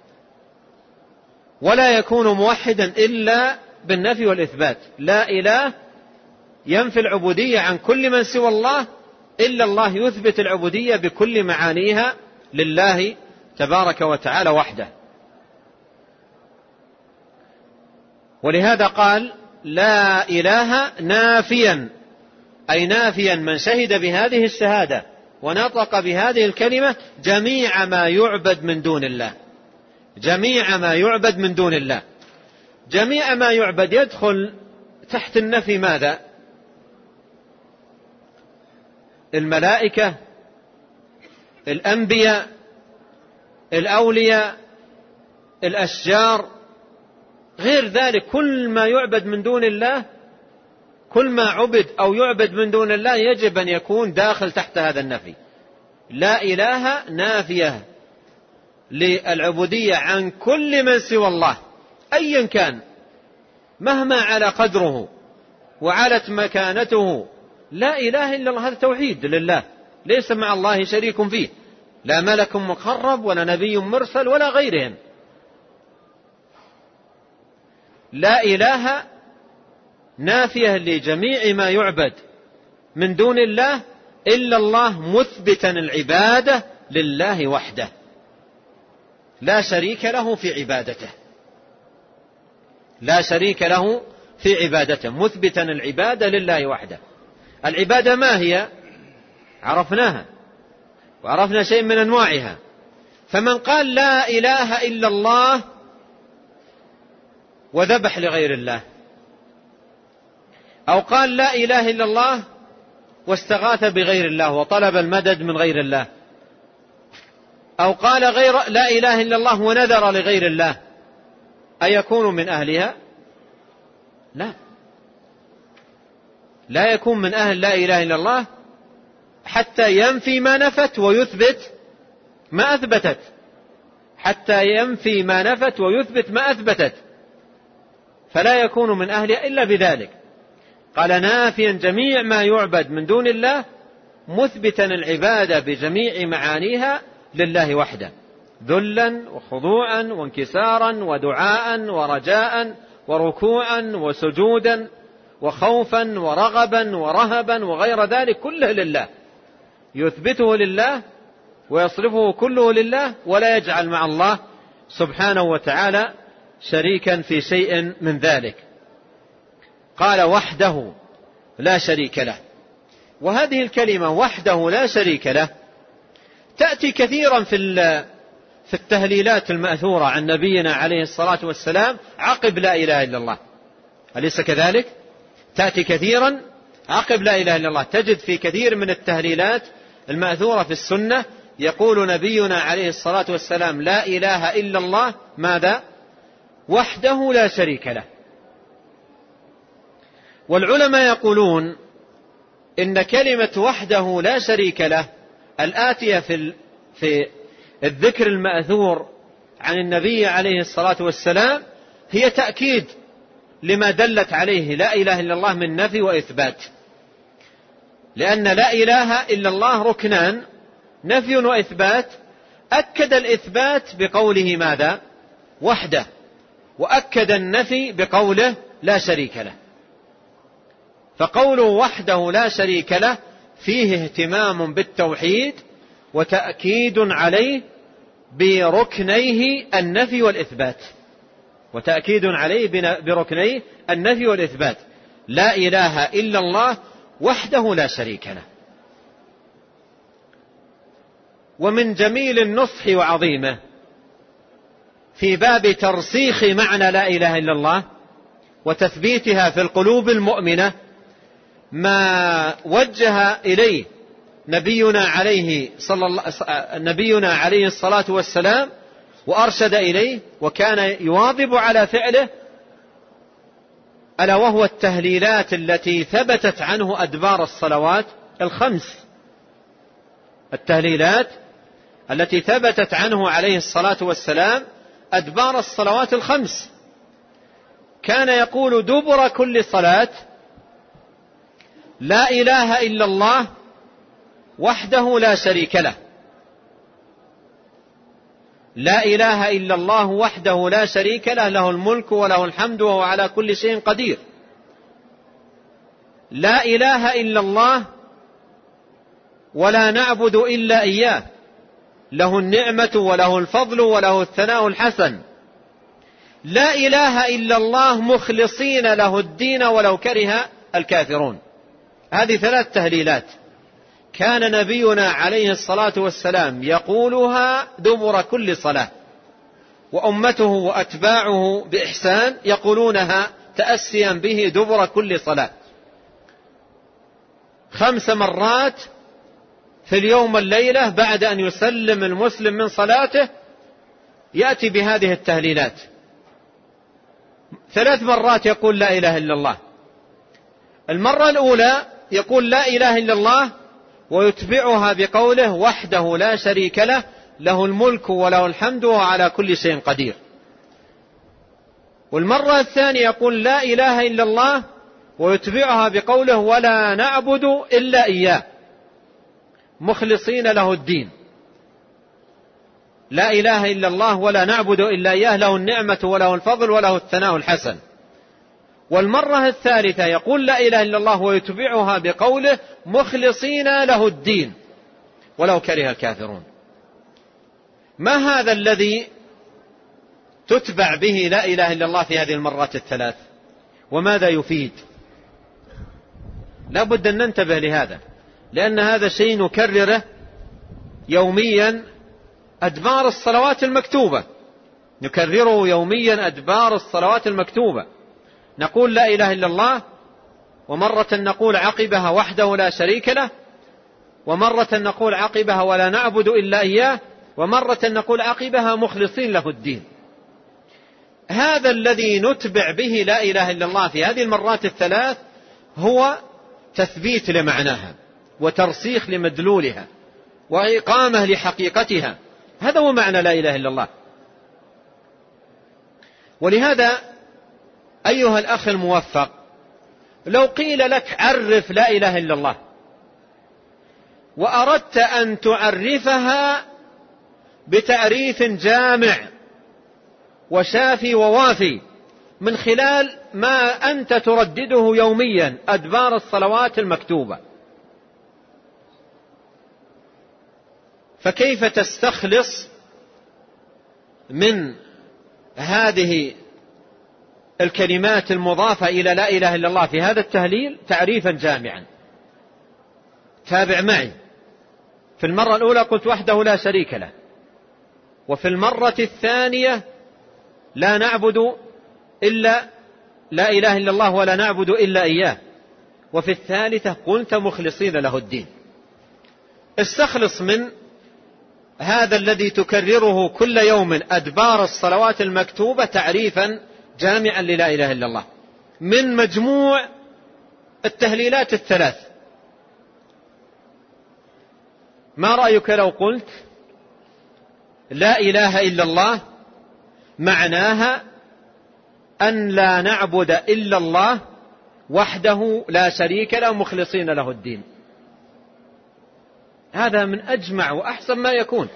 ولا يكون موحدا إلا بالنفي والإثبات. لا إله ينفي العبودية عن كل من سوى الله، إلا الله يثبت العبودية بكل معانيها لله تبارك وتعالى وحده. ولهذا قال لا إله نافيا، أي نافيا من شهد بهذه الشهادة ونطق بهذه الكلمة جميع ما يعبد من دون الله. جميع ما يعبد من دون الله، جميع ما يعبد يدخل تحت النفي ماذا؟ الملائكة، الأنبياء، الأولياء، الأشجار، غير ذلك. كل ما يعبد من دون الله، كل ما عبد أو يعبد من دون الله يجب أن يكون داخل تحت هذا النفي. لا إله نافية للعبودية عن كل من سوى الله أيا كان، مهما على قدره وعلت مكانته. لا إله إلا الله، هذا توحيد لله، ليس مع الله شريك فيه، لا ملك مقرب ولا نبي مرسل ولا غيرهم. لا إله نافية لجميع ما يعبد من دون الله إلا الله، مثبتا العبادة لله وحده، لا شريك له في عبادته، لا شريك له في عبادته، مثبتا العبادة لله وحده. العبادة ما هي؟ عرفناها وعرفنا شيء من أنواعها. فمن قال لا إله إلا الله وذبح لغير الله، أو قال لا إله إلا الله واستغاث بغير الله وطلب المدد من غير الله، أو قال لا إله إلا الله ونذر لغير الله، أيكون من أهلها؟ لا. لا يكون من أهل لا إله إلا الله حتى ينفي ما نفت ويثبت ما أثبتت، حتى ينفي ما نفت ويثبت ما أثبتت، فلا يكون من أهلها إلا بذلك. قال نافيا جميع ما يعبد من دون الله، مثبتا العبادة بجميع معانيها لله وحده، ذلا وخضوعا وانكسارا ودعاء ورجاء وركوعا وسجودا وخوفا ورغبا ورهبا وغير ذلك كله لله، يثبته لله ويصرفه كله لله، ولا يجعل مع الله سبحانه وتعالى شريكا في شيء من ذلك. قال وحده لا شريك له. وهذه الكلمة وحده لا شريك له تأتي كثيرا في التهليلات المأثورة عن نبينا عليه الصلاة والسلام عقب لا إله إلا الله، أليس كذلك؟ تأتي كثيرا عقب لا إله إلا الله. تجد في كثير من التهليلات المأثورة في السنة يقول نبينا عليه الصلاة والسلام لا إله إلا الله ماذا؟ وحده لا شريك له. والعلماء يقولون إن كلمة وحده لا شريك له الآتية في الذكر المأثور عن النبي عليه الصلاة والسلام هي تأكيد لما دلت عليه لا إله إلا الله من نفي وإثبات، لأن لا إله إلا الله ركنان، نفي وإثبات. أكد الإثبات بقوله ماذا؟ وحده، وأكد النفي بقوله لا شريك له. فقوله وحده لا شريك له فيه اهتمام بالتوحيد وتأكيد عليه بركنيه النفي والإثبات، وتأكيد عليه بركنيه النفي والإثبات. لا إله إلا الله وحده لا شريك له. ومن جميل النصح وعظيمه في باب ترسيخ معنى لا إله إلا الله وتثبيتها في القلوب المؤمنة ما وجه إليه نبينا عليه الصلاة والسلام وأرشد إليه وكان يواظب على فعله، ألا وهو التهليلات التي ثبتت عنه أدبار الصلوات الخمس. التهليلات التي ثبتت عنه عليه الصلاة والسلام أدبار الصلوات الخمس، كان يقول دبر كل صلاة لا إله إلا الله وحده لا شريك له. لا إله إلا الله وحده لا شريك له، له الملك وله الحمد وهو على كل شيء قدير. لا إله إلا الله ولا نعبد إلا إياه، له النعمة وله الفضل وله الثناء الحسن. لا إله إلا الله مخلصين له الدين ولو كره الكافرون. هذه ثلاث تهليلات كان نبينا عليه الصلاة والسلام يقولها دبر كل صلاة، وأمته وأتباعه بإحسان يقولونها تأسيا به دبر كل صلاة 5 مرات في اليوم والليلة. بعد أن يسلم المسلم من صلاته يأتي بهذه التهليلات. 3 مرات يقول لا إله إلا الله. المرة الأولى يقول لا إله إلا الله ويتبعها بقوله وحده لا شريك له، له الملك وله الحمد وهو على كل شيء قدير. والمرة الثانية يقول لا إله إلا الله ويتبعها بقوله ولا نعبد إلا إياه مخلصين له الدين. لا إله إلا الله ولا نعبد إلا إياه، له النعمة وله الفضل وله الثناء الحسن. والمرة الثالثة يقول لا إله إلا الله ويتبعها بقوله مخلصين له الدين ولو كره الكافرون. ما هذا الذي تتبع به لا إله إلا الله في هذه المرات الثلاث؟ وماذا يفيد؟ لا بد أن ننتبه لهذا، لأن هذا شيء نكرره يوميا أدبار الصلوات المكتوبة، نكرره يوميا أدبار الصلوات المكتوبة. نقول لا إله إلا الله، ومرة نقول عقبها وحده لا شريك له، ومرة نقول عقبها ولا نعبد إلا إياه، ومرة نقول عقبها مخلصين له الدين. هذا الذي نتبع به لا إله إلا الله في هذه المرات الثلاث هو تثبيت لمعناها وترسيخ لمدلولها وإقامة لحقيقتها. هذا هو معنى لا إله إلا الله. ولهذا أيها الأخ الموفق، لو قيل لك عرف لا إله إلا الله وأردت أن تعرفها بتعريف جامع وشافي ووافي من خلال ما أنت تردده يوميا أدبار الصلوات المكتوبة، فكيف تستخلص من هذه الكلمات المضافة إلى لا إله إلا الله في هذا التهليل تعريفا جامعا؟ تابع معي. في المرة الأولى قلت وحده لا شريك له، وفي المرة الثانية لا نعبد إلا لا إله إلا الله ولا نعبد إلا إياه، وفي الثالثة قلت مخلصين له الدين. استخلص من هذا الذي تكرره كل يوم أدبار الصلوات المكتوبة تعريفا جامعا للا إله إلا الله من مجموع التهليلات الثلاث. ما رأيك لو قلت لا إله إلا الله معناها أن لا نعبد إلا الله وحده لا شريك له مخلصين له الدين؟ هذا من أجمع وأحسن ما يكون،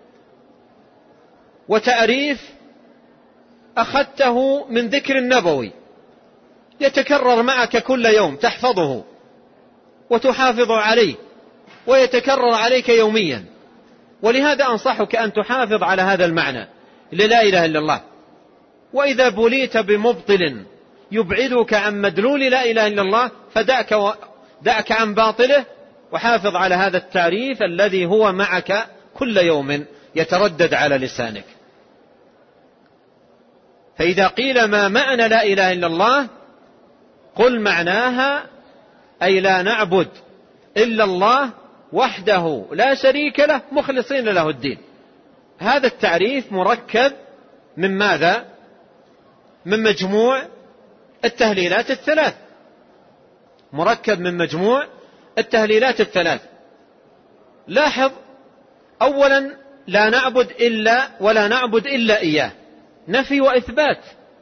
وتعريف أخذته من ذكر النبوي يتكرر معك كل يوم، تحفظه وتحافظ عليه ويتكرر عليك يوميا. ولهذا أنصحك أن تحافظ على هذا المعنى للا إله إلا الله. وإذا بليت بمبطل يبعدك عن مدلول لا إله إلا الله فدعك عن باطله، وحافظ على هذا التعريف الذي هو معك كل يوم يتردد على لسانك. فإذا قيل ما معنى لا إله إلا الله قل معناها أي لا نعبد إلا الله وحده لا شريك له مخلصين له الدين. هذا التعريف مركب من ماذا؟ من مجموع التهليلات الثلاث، مركب من مجموع التهليلات الثلاث. لاحظ أولا لا نعبد إلا ولا نعبد إلا إياه، نفي وإثبات.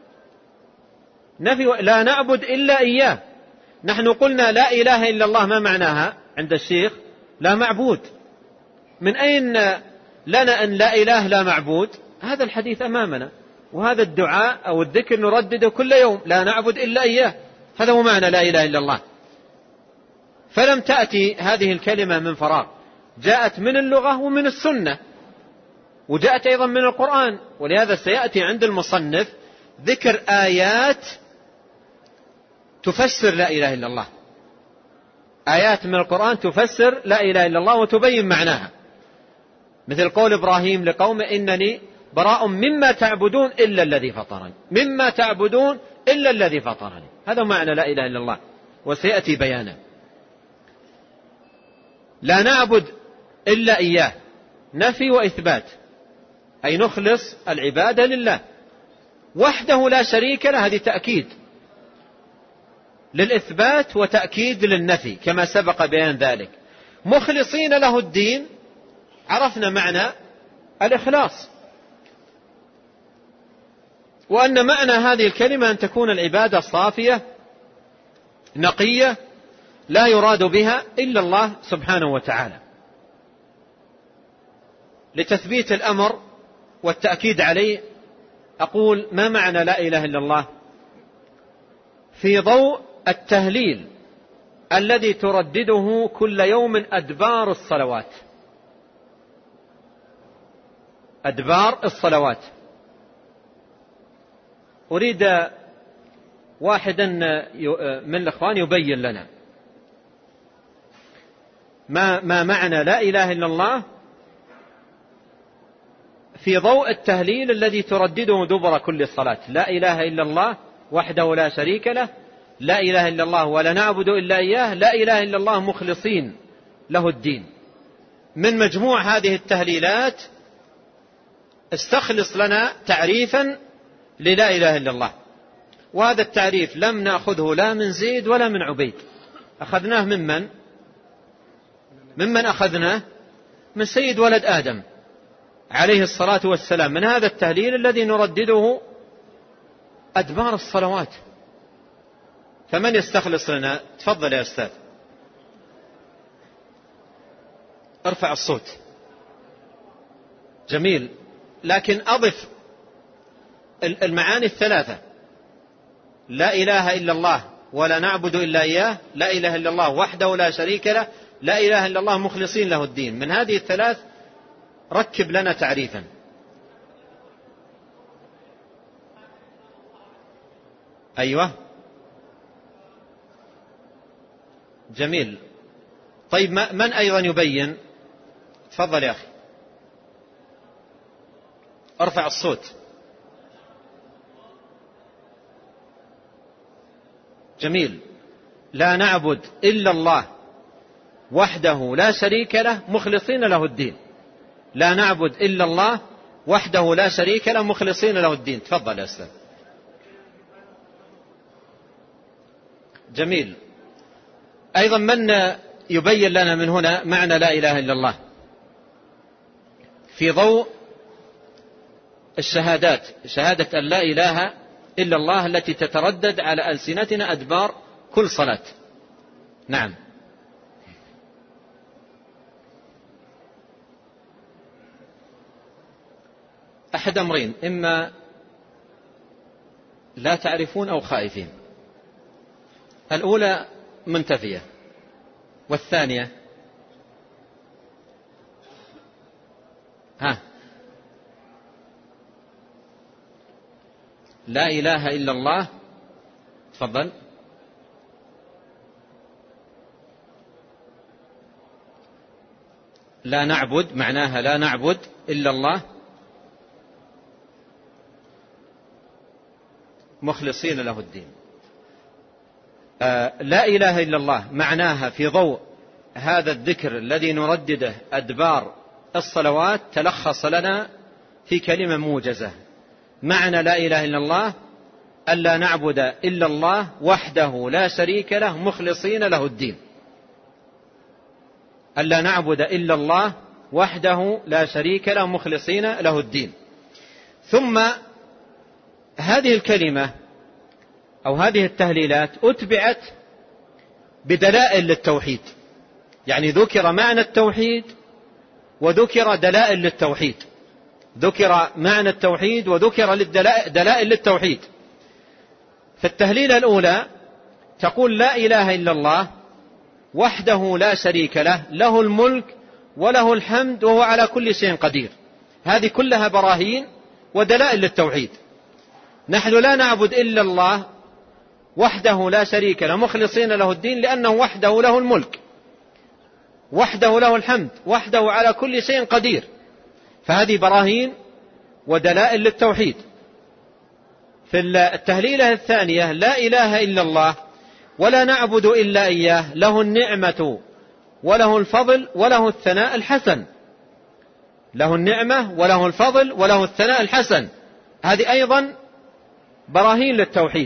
لا نعبد إلا إياه. نحن قلنا لا إله إلا الله، ما معناها عند الشيخ؟ لا معبود. من أين لنا أن لا إله لا معبود؟ هذا الحديث أمامنا، وهذا الدعاء أو الذكر نردده كل يوم، لا نعبد إلا إياه. هذا هو معنى لا إله إلا الله. فلم تأتي هذه الكلمة من فراغ، جاءت من اللغة ومن السنة، وجاءت أيضا من القرآن. ولهذا سيأتي عند المصنف ذكر آيات تفسر لا إله إلا الله، آيات من القرآن تفسر لا إله إلا الله وتبين معناها، مثل قول إبراهيم لقومه إنني براء مما تعبدون إلا الذي فطرني، مما تعبدون إلا الذي فطرني. هذا معنى لا إله إلا الله وسيأتي بيانه. لا نعبد إلا إياه، نفي وإثبات، أي نخلص العبادة لله وحده لا شريك له، هذه تأكيد للإثبات وتأكيد للنفي كما سبق بيان ذلك. مخلصين له الدين، عرفنا معنى الإخلاص، وأن معنى هذه الكلمة أن تكون العبادة صافية نقية لا يراد بها إلا الله سبحانه وتعالى. لتثبيت الأمر والتأكيد عليه أقول ما معنى لا إله إلا الله في ضوء التهليل الذي تردده كل يوم أدبار الصلوات. أدبار الصلوات. أريد واحدا من الأخوان يبين لنا ما معنى لا إله إلا الله في ضوء التهليل الذي تردده دبر كل صلاة. لا إله إلا الله وحده لا شريك له، لا إله إلا الله ولا نعبد إلا إياه، لا إله إلا الله مخلصين له الدين. من مجموع هذه التهليلات استخلص لنا تعريفا للا إله إلا الله، وهذا التعريف لم نأخذه لا من زيد ولا من عبيد، أخذناه ممن أخذناه؟ من سيد ولد آدم عليه الصلاة والسلام، من هذا التهليل الذي نردده أدبار الصلوات. فمن يستخلص لنا؟ تفضل يا أستاذ، ارفع الصوت. جميل، لكن أضف المعاني الثلاثة: لا إله إلا الله ولا نعبد إلا إياه، لا إله إلا الله وحده لا شريك له، لا إله إلا الله مخلصين له الدين. من هذه الثلاث ركب لنا تعريفا. أيوة، جميل. طيب من أيضا يبين؟ تفضل يا أخي، ارفع الصوت. جميل، لا نعبد إلا الله وحده لا شريك له مخلصين له الدين. لا نعبد إلا الله وحده لا شريك له مخلصين له الدين. تفضل يا أستاذ. جميل. أيضا من يبين لنا من هنا معنى لا إله إلا الله في ضوء الشهادات، شهادة أن لا إله إلا الله التي تتردد على ألسنتنا أدبار كل صلاة؟ نعم. أحد أمرين: إما لا تعرفون أو خائفين. الأولى منتفية، والثانية لا إله إلا الله. تفضل. لا نعبد معناها لا نعبد إلا الله مخلصين له الدين. لا إله إلا الله معناها في ضوء هذا الذكر الذي نردده أدبار الصلوات تلخص لنا في كلمة موجزة: معنى لا إله إلا الله ألا نعبد إلا الله وحده لا شريك له مخلصين له الدين. ألا نعبد إلا الله وحده لا شريك له مخلصين له الدين. ثم هذه الكلمة أو هذه التهليلات أتبعت بدلائل للتوحيد، يعني ذكر معنى التوحيد وذكر دلائل للتوحيد، ذكر معنى التوحيد وذكر دلائل للتوحيد. فالتهليلة الأولى تقول لا إله إلا الله وحده لا شريك له، له الملك وله الحمد وهو على كل شيء قدير. هذه كلها براهين ودلائل للتوحيد. نحن لا نعبد إلا الله وحده لا شريك له مخلصين له الدين، لأنه وحده له الملك، وحده له الحمد، وحده على كل شيء قدير. فهذه براهين ودلائل للتوحيد. في التهليلة الثانية لا إله إلا الله ولا نعبد إلا إياه، له النعمة وله الفضل وله الثناء الحسن. له النعمة وله الفضل وله الثناء الحسن، هذه أيضا براهين للتوحيد.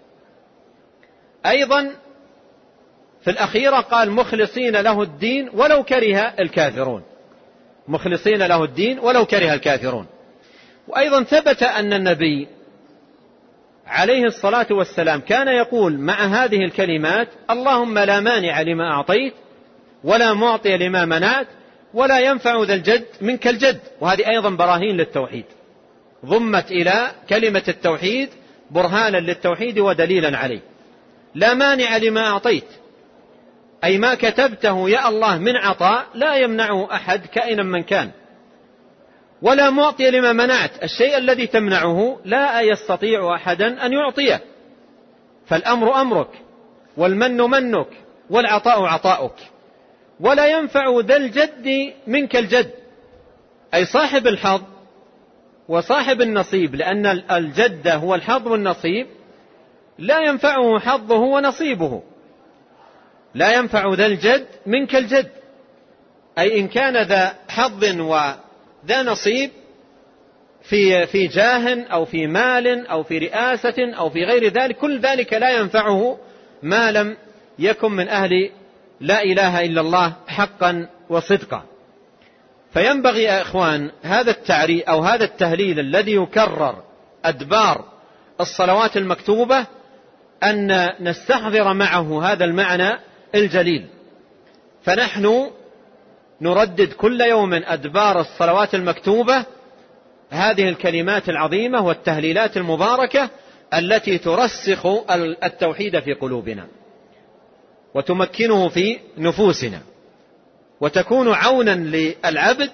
أيضا في الأخيرة قال مخلصين له الدين ولو كره الكافرون، مخلصين له الدين ولو كره الكافرون. وأيضا ثبت أن النبي عليه الصلاة والسلام كان يقول مع هذه الكلمات: اللهم لا مانع لما أعطيت ولا معطي لما منعت ولا ينفع ذا الجد منك الجد. وهذه أيضا براهين للتوحيد، ضمت إلى كلمة التوحيد برهانا للتوحيد ودليلا عليه. لا مانع لما أعطيت، أي ما كتبته يا الله من عطاء لا يمنعه أحد كائنا من كان. ولا معطي لما منعت، الشيء الذي تمنعه لا يستطيع أحدا أن يعطيه. فالأمر أمرك والمن منك والعطاء عطاؤك. ولا ينفع ذا الجد منك الجد، أي صاحب الحظ وصاحب النصيب، لأن الجد هو الحظ والنصيب، لا ينفعه حظه ونصيبه. لا ينفع ذا الجد منك الجد، أي إن كان ذا حظ وذا نصيب في جاه أو في مال أو في رئاسة أو في غير ذلك، كل ذلك لا ينفعه ما لم يكن من أهل لا إله إلا الله حقا وصدقا. فينبغي يا إخوان هذا التعريف أو هذا التهليل الذي يكرر أدبار الصلوات المكتوبة أن نستحضر معه هذا المعنى الجليل. فنحن نردد كل يوم أدبار الصلوات المكتوبة هذه الكلمات العظيمة والتهليلات المباركة التي ترسخ التوحيد في قلوبنا وتمكنه في نفوسنا وتكون عونا للعبد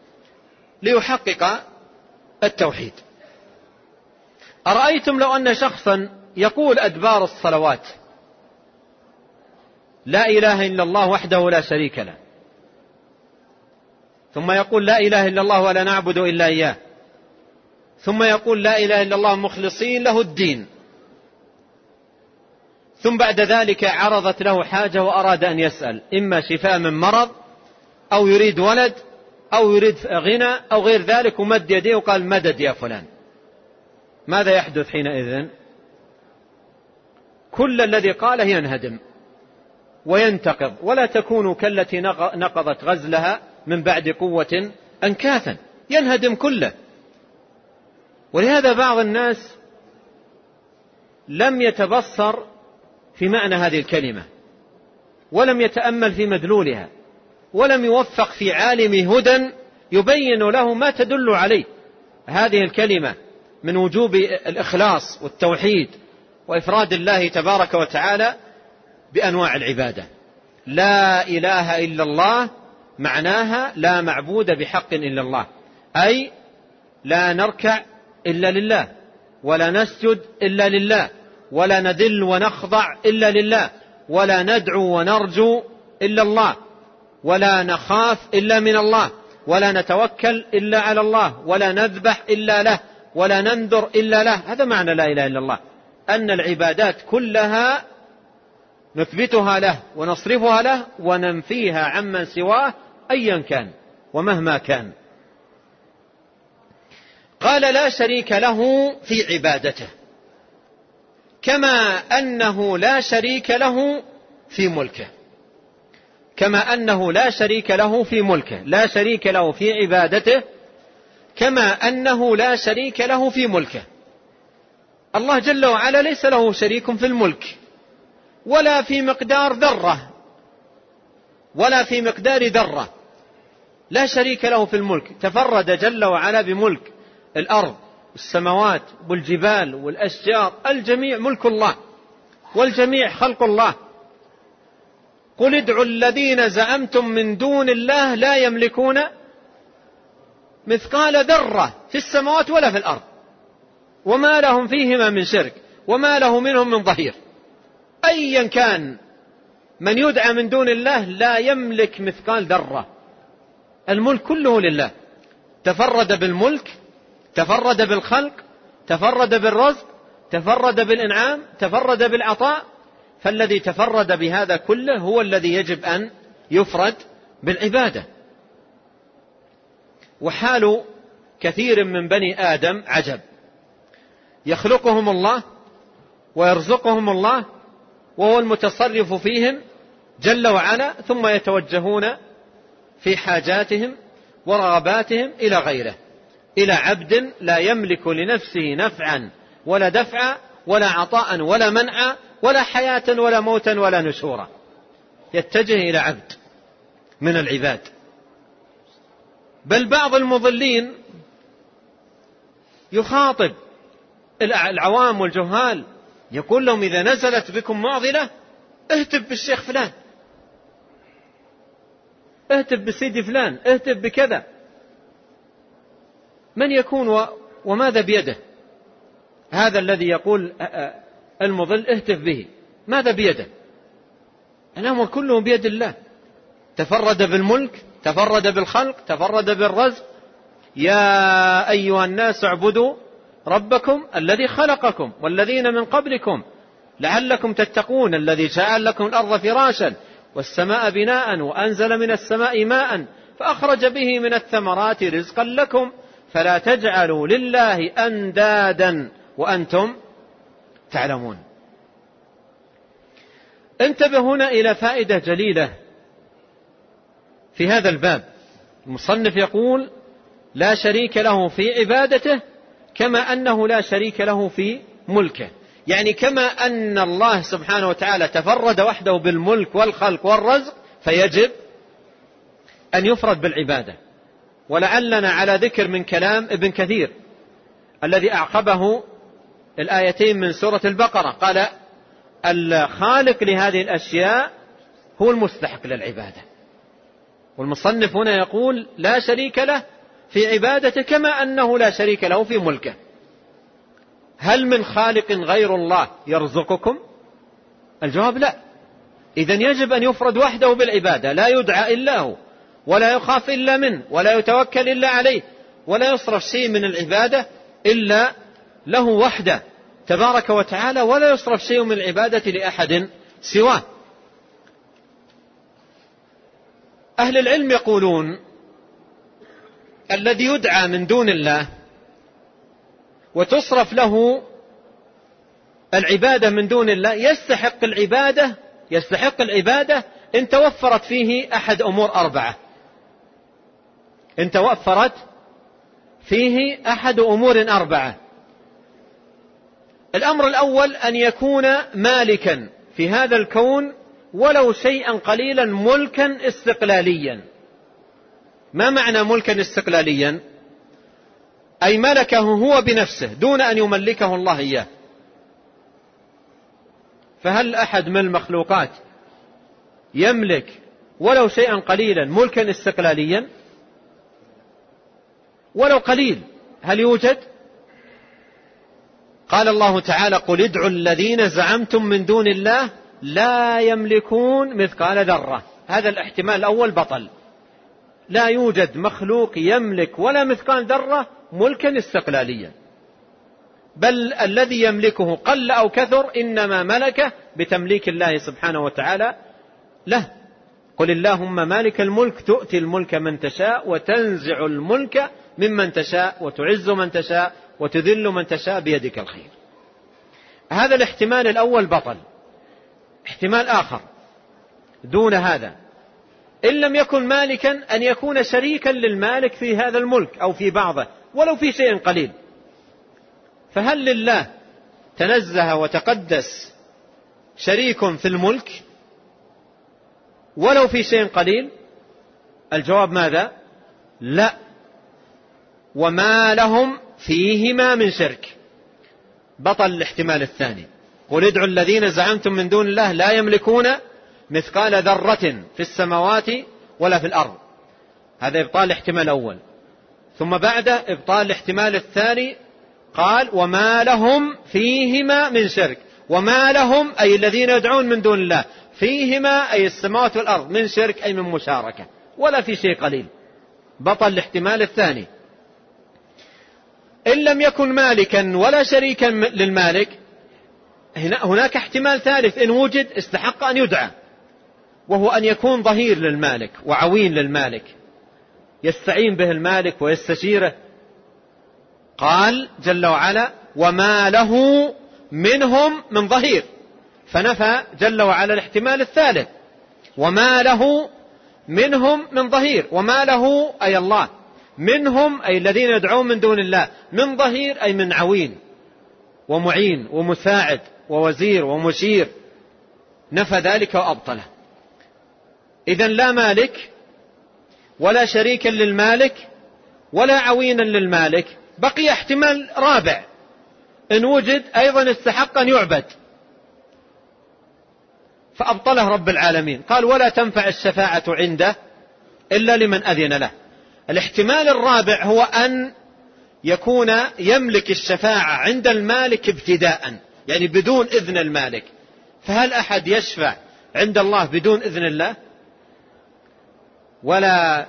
ليحقق التوحيد. أرأيتم لو أن شخصا يقول أدبار الصلوات لا إله إلا الله وحده لا شريك له، ثم يقول لا إله إلا الله ولا نعبد إلا إياه، ثم يقول لا إله إلا الله مخلصين له الدين، ثم بعد ذلك عرضت له حاجة وأراد أن يسأل إما شفاء من مرض أو يريد ولد أو يريد غنى أو غير ذلك، ومد يديه وقال مدد يا فلان، ماذا يحدث حينئذ؟ كل الذي قاله ينهدم وينتقض، ولا تكون كالتي نقضت غزلها من بعد قوة أنكاثا، ينهدم كله. ولهذا بعض الناس لم يتبصر في معنى هذه الكلمة ولم يتأمل في مدلولها ولم يوفق في عالم هدى يبين له ما تدل عليه هذه الكلمة من وجوب الإخلاص والتوحيد وإفراد الله تبارك وتعالى بأنواع العبادة. لا إله إلا الله معناها لا معبود بحق إلا الله، أي لا نركع إلا لله، ولا نسجد إلا لله، ولا نذل ونخضع إلا لله، ولا ندعو ونرجو إلا الله، ولا نخاف إلا من الله، ولا نتوكل إلا على الله، ولا نذبح إلا له، ولا ننذر إلا له. هذا معنى لا إله إلا الله، أن العبادات كلها نثبتها له ونصرفها له وننفيها عمن سواه أيا كان ومهما كان. قال لا شريك له في عبادته، كما أنه لا شريك له في ملكه، كما أنه لا شريك له في ملكه، لا شريك له في عبادته كما أنه لا شريك له في ملكه. الله جل وعلا ليس له شريك في الملك ولا في مقدار ذرة ولا في مقدار ذرة، لا شريك له في الملك، تفرد جل وعلا بملك الأرض والسماوات والجبال والأشجار، الجميع ملك الله والجميع خلق الله. قل ادعوا الذين زعمتم من دون الله لا يملكون مثقال ذرة في السماوات ولا في الأرض وما لهم فيهما من شرك وما له منهم من ظهير. أيا كان من يدعى من دون الله لا يملك مثقال ذرة، الملك كله لله، تفرد بالملك، تفرد بالخلق، تفرد بالرزق، تفرد بالإنعام، تفرد بالعطاء. فالذي تفرد بهذا كله هو الذي يجب أن يفرد بالعبادة. وحال كثير من بني آدم عجب، يخلقهم الله ويرزقهم الله وهو المتصرف فيهم جل وعلا، ثم يتوجهون في حاجاتهم ورغباتهم إلى غيره، إلى عبد لا يملك لنفسه نفعا ولا دفعا ولا عطاء ولا منعا ولا حياة ولا موتا ولا نشورا، يتجه إلى عبد من العباد. بل بعض المضلين يخاطب العوام والجهال، يقول لهم إذا نزلت بكم معضلة اهتف بالشيخ فلان، اهتف بسيدي فلان، اهتف بكذا. من يكون وماذا بيده؟ هذا الذي يقول المضل اهتف به ماذا بيده؟ الأمر كله بيد الله، تفرد بالملك، تفرد بالخلق، تفرد بالرزق. يا أيها الناس اعبدوا ربكم الذي خلقكم والذين من قبلكم لعلكم تتقون، الذي جعل لكم الأرض فراشا والسماء بناء وأنزل من السماء ماء فأخرج به من الثمرات رزقا لكم فلا تجعلوا لله أندادا وأنتم تعلمون. انتبه هنا إلى فائدة جليلة في هذا الباب. المصنف يقول لا شريك له في عبادته كما أنه لا شريك له في ملكه، يعني كما أن الله سبحانه وتعالى تفرد وحده بالملك والخلق والرزق فيجب أن يفرد بالعبادة. ولعلنا على ذكر من كلام ابن كثير الذي أعقبه الآيتين من سورة البقرة، قال الخالق لهذه الأشياء هو المستحق للعبادة. والمصنف هنا يقول لا شريك له في عبادته كما أنه لا شريك له في ملكه. هل من خالق غير الله يرزقكم؟ الجواب لا. إذن يجب أن يفرد وحده بالعبادة، لا يدعى إلا هو، ولا يخاف إلا منه، ولا يتوكل إلا عليه، ولا يصرف شيء من العبادة إلا له وحده تبارك وتعالى، ولا يصرف شيء من العبادة لأحد سواه. أهل العلم يقولون الذي يدعى من دون الله وتصرف له العبادة من دون الله يستحق العبادة إن توفرت فيه أحد أمور أربعة. إن توفرت فيه أحد أمور أربعة. الأمر الأول أن يكون مالكا في هذا الكون ولو شيئا قليلا، ملكا استقلاليا. ما معنى ملكا استقلاليا؟ أي ملكه هو بنفسه دون أن يملكه الله إياه. فهل أحد من المخلوقات يملك ولو شيئا قليلا ملكا استقلاليا؟ ولو قليل هل يوجد؟ قال الله تعالى قل ادعوا الذين زعمتم من دون الله لا يملكون مثقال ذرة. هذا الاحتمال الأول بطل. لا يوجد مخلوق يملك ولا مثقال ذرة ملكا استقلاليا، بل الذي يملكه قل أو كثر إنما ملكه بتمليك الله سبحانه وتعالى له. قل اللهم مالك الملك تؤتي الملك من تشاء وتنزع الملك ممن تشاء وتعز من تشاء وتذل من تشاء بيدك الخير. هذا الاحتمال الأول بطل. احتمال آخر دون هذا، إن لم يكن مالكا أن يكون شريكا للمالك في هذا الملك أو في بعضه ولو في شيء قليل. فهل لله تنزه وتقدس شريك في الملك ولو في شيء قليل؟ الجواب ماذا؟ لا. وما لهم فيهما من شرك. بطل الاحتمال الثاني. قل ادعوا الذين زعمتم من دون الله لا يملكون مثقال ذرة في السماوات ولا في الأرض. هذا إبطال الاحتمال الأول. ثم بعد إبطال الاحتمال الثاني قال وما لهم فيهما من شرك. وما لهم أي الذين يدعون من دون الله، فيهما أي السماوات والأرض، من شرك أي من مشاركة، ولا في شيء قليل. بطل الاحتمال الثاني. إن لم يكن مالكا ولا شريكا للمالك، هناك احتمال ثالث إن وجد استحق أن يدعى، وهو أن يكون ظهير للمالك وعوين للمالك، يستعين به المالك ويستشيره. قال جل وعلا وما له منهم من ظهير، فنفى جل وعلا الاحتمال الثالث. وما له منهم من ظهير. وما له أي الله، منهم أي الذين يدعون من دون الله، من ظهير أي من عوين ومعين ومساعد ووزير ومشير. نفى ذلك وأبطله. إذن لا مالك ولا شريكا للمالك ولا عوينا للمالك. بقي احتمال رابع إن وجد أيضا استحق أن يعبد، فأبطله رب العالمين. قال ولا تنفع الشفاعة عنده إلا لمن أذن له. الاحتمال الرابع هو أن يكون يملك الشفاعة عند المالك ابتداء، يعني بدون إذن المالك. فهل أحد يشفع عند الله بدون إذن الله؟ ولا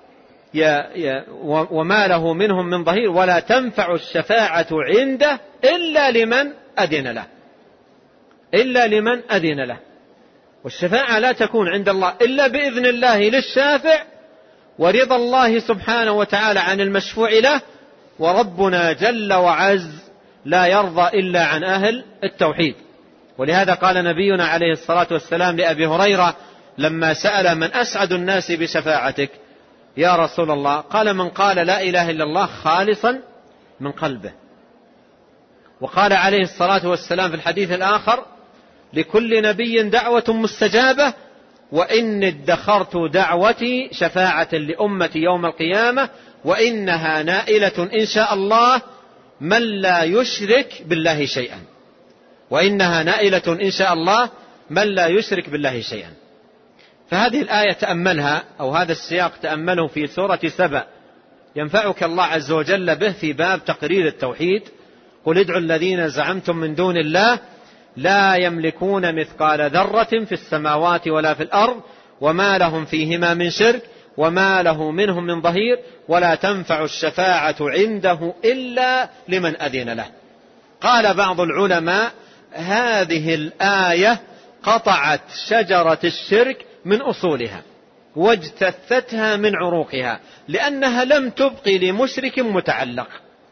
وما له منهم من ظهير ولا تنفع الشفاعة عنده إلا لمن أذن له. إلا لمن أذن له. والشفاعة لا تكون عند الله إلا بإذن الله للشافع ورضا الله سبحانه وتعالى عن المشفوع له. وربنا جل وعز لا يرضى إلا عن أهل التوحيد. ولهذا قال نبينا عليه الصلاة والسلام لأبي هريرة لما سأل من أسعد الناس بشفاعتك يا رسول الله؟ قال من قال لا إله إلا الله خالصا من قلبه. وقال عليه الصلاة والسلام في الحديث الآخر لكل نبي دعوة مستجابة وإني ادخرت دعوتي شفاعة لأمتي يوم القيامة وإنها نائلة إن شاء الله من لا يشرك بالله شيئا. وإنها نائلة إن شاء الله من لا يشرك بالله شيئا. فهذه الآية تأملها أو هذا السياق تأمله في سورة سبأ ينفعك الله عز وجل به في باب تقرير التوحيد. قل ادعوا الذين زعمتم من دون الله لا يملكون مثقال ذرة في السماوات ولا في الأرض وما لهم فيهما من شرك وما له منهم من ظهير ولا تنفع الشفاعة عنده إلا لمن أذن له. قال بعض العلماء هذه الآية قطعت شجرة الشرك من أصولها واجتثتها من عروقها لأنها لم تبقي لمشرك متعلق.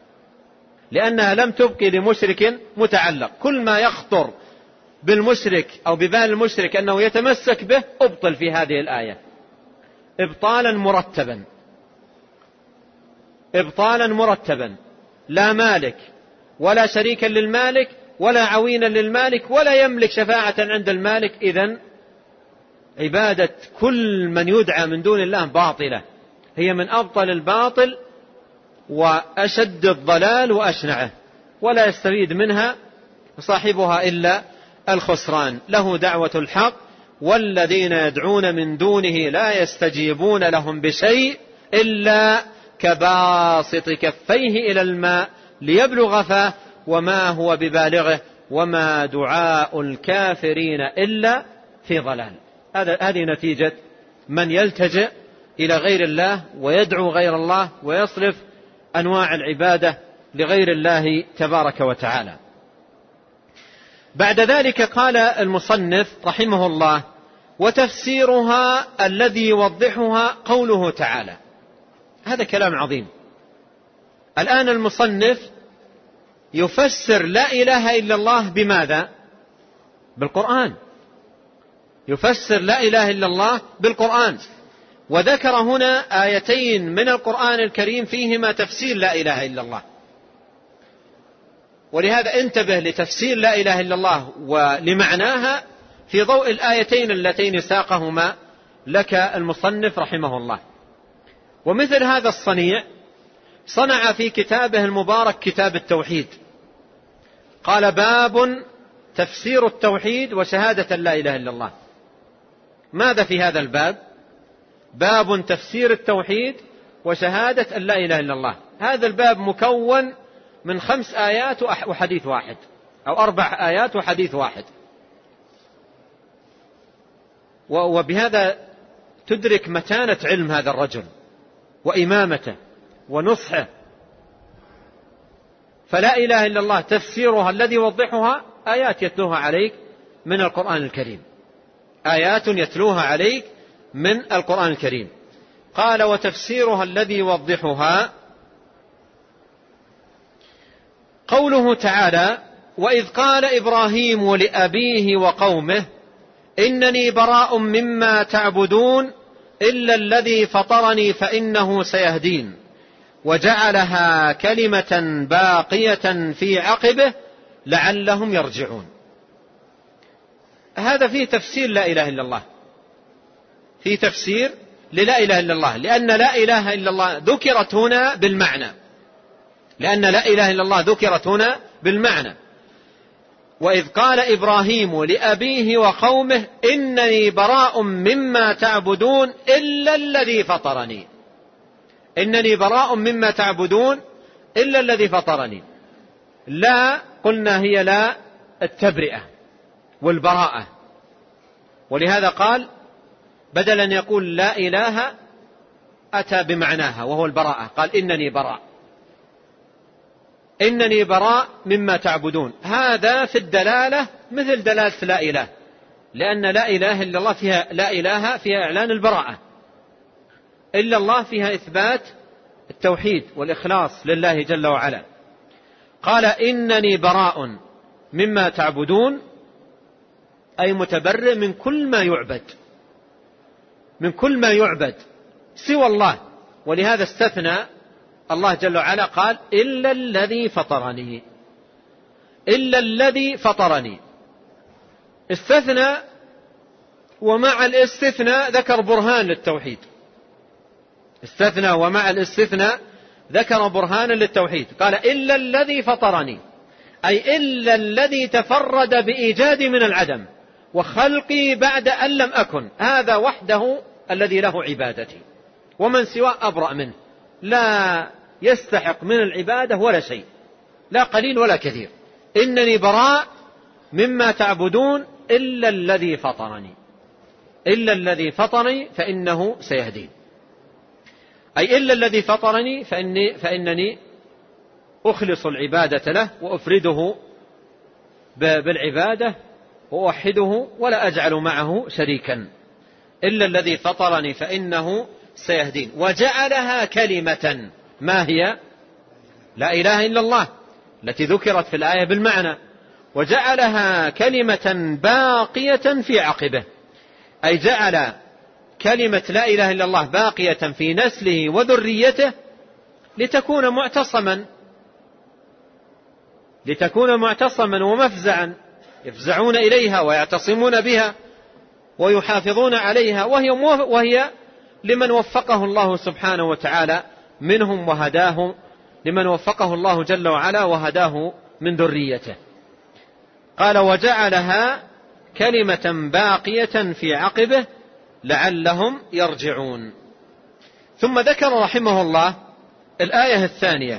متعلق كل ما يخطر بالمشرك أو ببال المشرك أنه يتمسك به أبطل في هذه الآية إبطالا مرتبا لا مالك ولا شريكا للمالك ولا عوينا للمالك ولا يملك شفاعة عند المالك. إذن عبادة كل من يدعى من دون الله باطلة، هي من أبطل الباطل وأشد الضلال وأشنعه، ولا يستفيد منها صاحبها إلا الخسران. له دعوة الحق والذين يدعون من دونه لا يستجيبون لهم بشيء إلا كباسط كفيه إلى الماء ليبلغ فاه وما هو ببالغه وما دعاء الكافرين إلا في ضلال. هذه نتيجة من يلتجئ إلى غير الله ويدعو غير الله ويصرف أنواع العبادة لغير الله تبارك وتعالى. بعد ذلك قال المصنف رحمه الله وتفسيرها الذي يوضحها قوله تعالى. هذا كلام عظيم. الآن المصنف يفسر لا إله إلا الله بماذا؟ بالقرآن. يفسر لا إله إلا الله بالقرآن، وذكر هنا آيتين من القرآن الكريم فيهما تفسير لا إله إلا الله. ولهذا انتبه لتفسير لا إله إلا الله ولمعناها في ضوء الآيتين اللتين ساقهما لك المصنف رحمه الله. ومثل هذا الصنيع صنع في كتابه المبارك كتاب التوحيد، قال باب تفسير التوحيد وشهادة لا إله إلا الله. ماذا في هذا الباب؟ باب تفسير التوحيد وشهادة لا إله إلا الله. هذا الباب مكون من 5 آيات وحديث واحد، أو 4 آيات وحديث واحد. وبهذا تدرك متانة علم هذا الرجل وإمامته ونصحه. فلا إله إلا الله تفسيرها الذي يوضحها آيات يتلوها عليك من القرآن الكريم، آيات يتلوها عليك من القرآن الكريم. قال وتفسيرها الذي يوضحها قوله تعالى وإذ قال إبراهيم لأبيه وقومه إنني براء مما تعبدون إلا الذي فطرني فإنه سيهدين وجعلها كلمة باقية في عقبه لعلهم يرجعون. هذا فيه تفسير لا إله إلا الله، فيه تفسير للا إله إلا الله، لأن لا إله إلا الله ذكرت هنا بالمعنى، لأن لا إله إلا الله ذكرت هنا بالمعنى. وإذ قال إبراهيم لأبيه وقومه إنني براء مما تعبدون إلا الذي فطرني. إنني براء مما تعبدون إلا الذي فطرني. لا قلنا هي لا التبرئة والبراءة، ولهذا قال بدل أن يقول لا إله أتى بمعناها وهو البراءة، قال إنني براء، إنني براء مما تعبدون. هذا في الدلالة مثل دلالة لا إله، لأن لا إله إلا الله فيها لا إله فيها إعلان البراءة، إلا الله فيها إثبات التوحيد والإخلاص لله جل وعلا. قال إنني براء مما تعبدون أي متبرئ من كل ما يعبد، من كل ما يعبد سوى الله. ولهذا استثنى الله جل وعلا قال إلا الذي فطرني، إلا الذي فطرني. استثنى، ومع الاستثناء ذكر برهان للتوحيد. استثنى ومع الاستثناء ذكر برهانا للتوحيد، قال إلا الذي فطرني، أي إلا الذي تفرد بإيجادي من العدم وخلقي بعد أن لم أكن، هذا وحده الذي له عبادتي، ومن سواه أبرأ منه، لا يستحق من العبادة ولا شيء، لا قليل ولا كثير. إنني براء مما تعبدون إلا الذي فطرني، إلا الذي فطرني فإنه سيهدين، أي إلا الذي فطرني فإنني أخلص العبادة له وأفرده بالعبادة وأوحده ولا أجعل معه شريكا. إلا الذي فطرني فإنه سيهدين. وجعلها كلمة، ما هي؟ لا إله إلا الله التي ذكرت في الآية بالمعنى. وجعلها كلمة باقية في عقبه، أي جعل كلمة لا إله إلا الله باقية في نسله وذريته لتكون معتصما ومفزعا يفزعون إليها ويعتصمون بها ويحافظون عليها، وهي لمن وفقه الله سبحانه وتعالى منهم وهداه، لمن وفقه الله جل وعلا وهداه من ذريته. قال وجعلها كلمة باقية في عقبه لعلهم يرجعون. ثم ذكر رحمه الله الآية الثانية،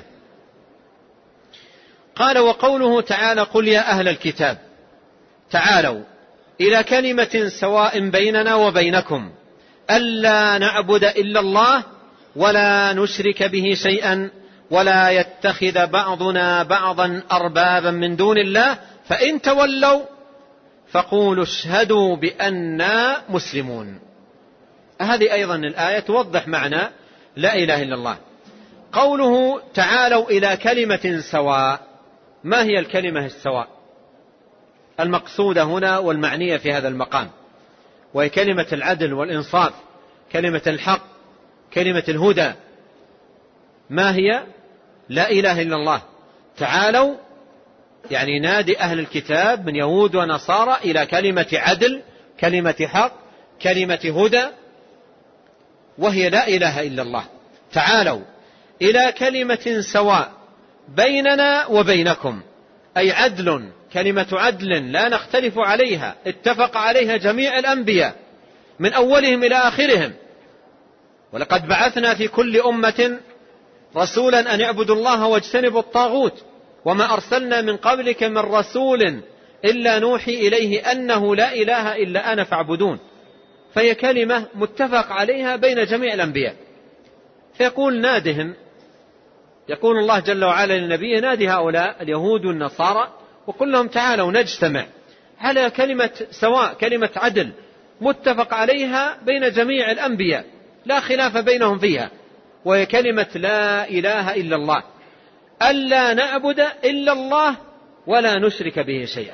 قال وقوله تعالى قل يا أهل الكتاب تعالوا إلى كلمة سواء بيننا وبينكم ألا نعبد إلا الله ولا نشرك به شيئا ولا يتخذ بعضنا بعضا أربابا من دون الله فإن تولوا فقولوا اشهدوا بأننا مسلمون. هذه أيضا الآية توضح معنى لا إله إلا الله. قوله تعالوا إلى كلمة سواء، ما هي الكلمة السواء المقصودة هنا والمعنية في هذا المقام؟ وهي كلمة العدل والإنصاف، كلمة الحق، كلمة الهدى. ما هي؟ لا إله إلا الله. تعالوا يعني نادي أهل الكتاب من يهود ونصارى إلى كلمة عدل، كلمة حق، كلمة هدى، وهي لا إله إلا الله. تعالوا إلى كلمة سواء بيننا وبينكم، أي عدل، كلمة عدل لا نختلف عليها، اتفق عليها جميع الأنبياء من أولهم إلى آخرهم. ولقد بعثنا في كل أمة رسولا أن اعبدوا الله واجتنبوا الطاغوت وما أرسلنا من قبلك من رسول إلا نوحي إليه أنه لا إله إلا أنا فاعبدون. فهي كلمة متفق عليها بين جميع الأنبياء. فيقول نادهم، يقول الله جل وعلا للنبي نادي هؤلاء اليهود والنصارى وقل لهم تعالوا نجتمع على كلمة سواء، كلمة عدل متفق عليها بين جميع الأنبياء لا خلاف بينهم فيها، وهي كلمة لا إله إلا الله، ألا نعبد إلا الله ولا نشرك به شيئا.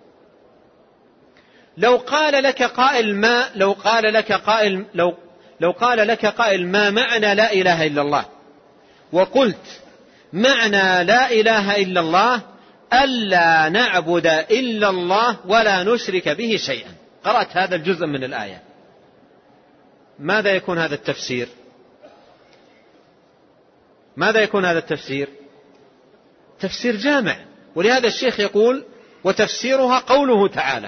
لو قال لك قائل ما معنى لا إله إلا الله، وقلت معنى لا إله إلا الله ألا نعبد إلا الله ولا نشرك به شيئا، قرأت هذا الجزء من الآية، ماذا يكون هذا التفسير؟ ماذا يكون هذا التفسير؟ تفسير جامع. ولهذا الشيخ يقول وتفسيرها قوله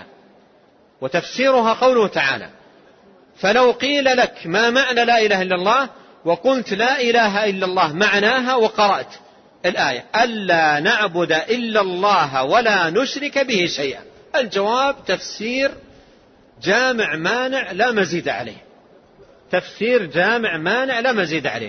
تعالى. فلو قيل لك ما معنى لا إله إلا الله وقلت لا إله إلا الله معناها وقرأت الآية ألا نعبد إلا الله ولا نشرك به شيئا، الجواب تفسير جامع مانع لا مزيد عليه، تفسير جامع مانع لا مزيد عليه،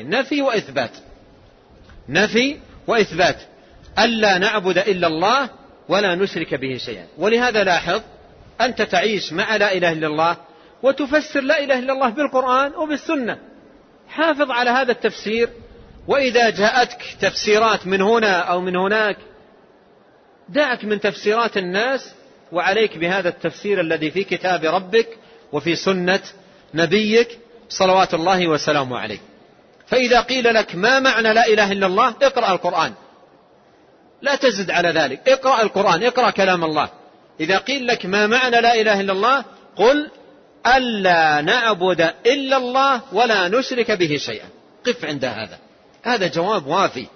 نفي وإثبات ألا نعبد إلا الله ولا نشرك به شيئا. ولهذا لاحظ أنت تعيش مع لا إله إلا الله وتفسر لا إله إلا الله بالقرآن وبالسنة، حافظ على هذا التفسير. وإذا جاءتك تفسيرات من هنا أو من هناك دعك من تفسيرات الناس وعليك بهذا التفسير الذي في كتاب ربك وفي سنة نبيك صلوات الله وسلامه عليه. فإذا قيل لك ما معنى لا إله إلا الله اقرأ القرآن، لا تزد على ذلك، اقرأ القرآن، اقرأ كلام الله. إذا قيل لك ما معنى لا إله إلا الله قل ألا نعبد إلا الله ولا نشرك به شيئا. قف عند هذا، هذا جواب وافي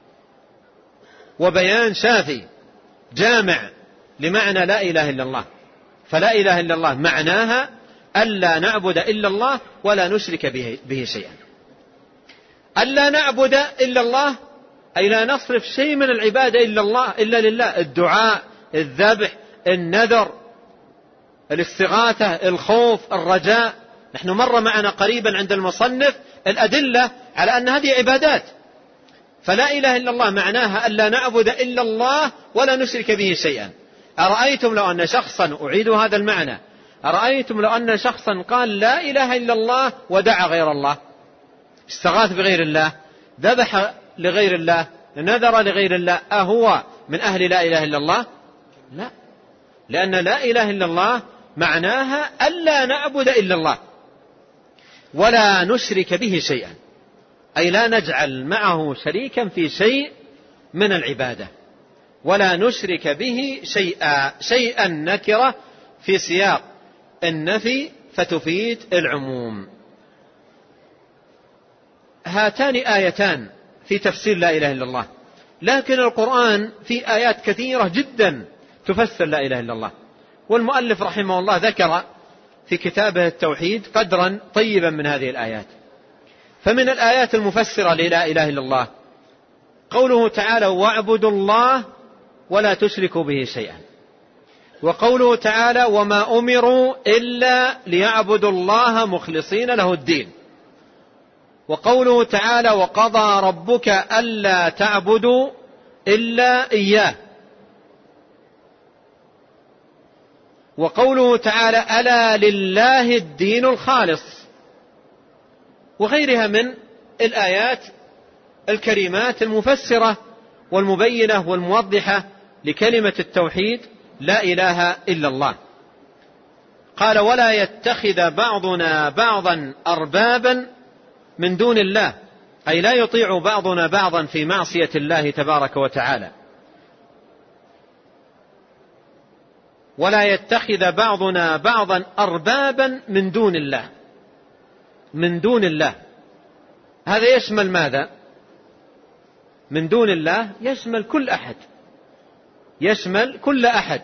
وبيان شافي جامع لمعنى لا إله إلا الله. فلا إله إلا الله معناها ألا نعبد إلا الله ولا نشرك به شيئا. ألا نعبد إلا الله أي لا نصرف شيء من العبادة إلا لله، الدعاء، الذبح، النذر، الاستغاثة، الخوف، الرجاء. نحن مر معنا قريبا عند المصنف الأدلة على أن هذه عبادات. فلا إله إلا الله معناها ألا نعبد إلا الله ولا نشرك به شيئا. أرأيتم لو أن شخصا، أعيد هذا المعنى، أرأيتم لو أن شخصا قال لا إله إلا الله ودعا غير الله، استغاث بغير الله، ذبح لغير الله، نذر لغير الله، أهو من أهل لا إله إلا الله؟ لا، لأن لا إله إلا الله معناها ألا نعبد إلا الله ولا نشرك به شيئا، أي لا نجعل معه شريكا في شيء من العبادة، ولا نشرك به شيئا نكرة في سياق النفي فتفيد العموم. هاتان آيتان في تفسير لا إله إلا الله، لكن القرآن في آيات كثيرة جدا تفسر لا إله إلا الله. والمؤلف رحمه الله ذكر في كتابه التوحيد قدرا طيبا من هذه الآيات. فمن الآيات المفسرة للا إله إلا الله قوله تعالى واعبدوا الله ولا تشركوا به شيئا، وقوله تعالى وما أمروا إلا ليعبدوا الله مخلصين له الدين، وقوله تعالى وقضى ربك ألا تعبدوا إلا إياه، وقوله تعالى ألا لله الدين الخالص، وغيرها من الآيات الكريمات المفسرة والمبينة والموضحة لكلمة التوحيد لا إله إلا الله. قال ولا يتخذ بعضنا بعضا أربابا من دون الله، أي لا يطيع بعضنا بعضا في معصية الله تبارك وتعالى. ولا يتخذ بعضنا بعضا أربابا من دون الله، من دون الله هذا يشمل ماذا؟ من دون الله يشمل كل أحد، يشمل كل أحد.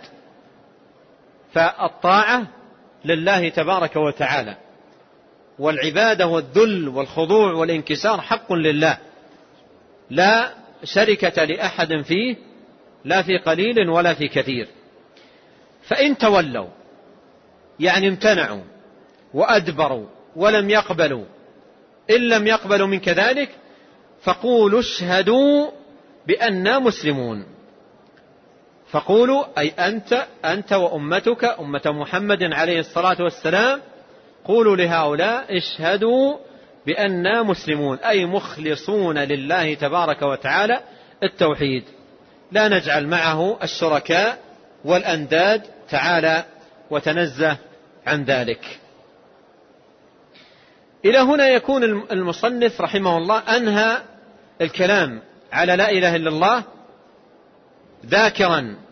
فالطاعة لله تبارك وتعالى، والعبادة والذل والخضوع والانكسار حق لله، لا شركة لأحد فيه، لا في قليل ولا في كثير. فإن تولوا يعني امتنعوا وأدبروا ولم يقبلوا، إن لم يقبلوا منك ذلك فقولوا اشهدوا بأننا مسلمون. فقولوا أي أنت وأمتك أمة محمد عليه الصلاة والسلام، قولوا لهؤلاء اشهدوا بأننا مسلمون، أي مخلصون لله تبارك وتعالى التوحيد، لا نجعل معه الشركاء والأنداد تعالى وتنزه عن ذلك. إلى هنا يكون المصنف رحمه الله أنهى الكلام على لا إله إلا الله، ذاكرا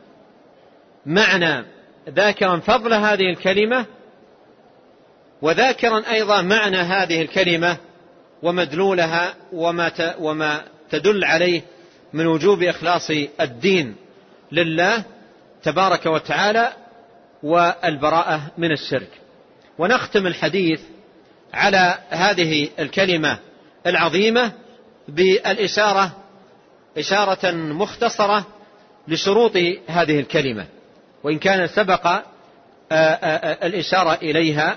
فضل هذه الكلمة، وذاكرا أيضا معنى هذه الكلمة ومدلولها وما تدل عليه من وجوب إخلاص الدين لله تبارك وتعالى والبراءة من الشرك. ونختم الحديث على هذه الكلمة العظيمة بالإشارة إشارة مختصرة لشروط هذه الكلمة، وإن كان سبق الإشارة إليها.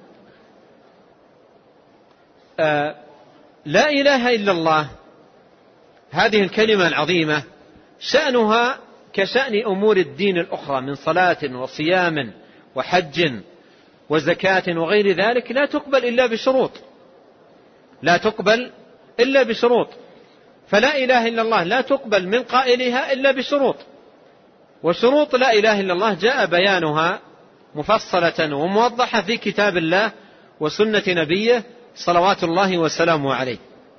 لا إله إلا الله هذه الكلمة العظيمة شأنها كشأن أمور الدين الأخرى من صلاة وصيام وحج وزكاة وغير ذلك، لا تقبل إلا بشروط، لا تقبل إلا بشروط. فلا إله إلا الله لا تقبل من قائلها إلا بشروط. وشروط لا إله إلا الله جاء بيانها مفصلة وموضحة في كتاب الله وسنة نبيه صلوات الله وسلامه عليه.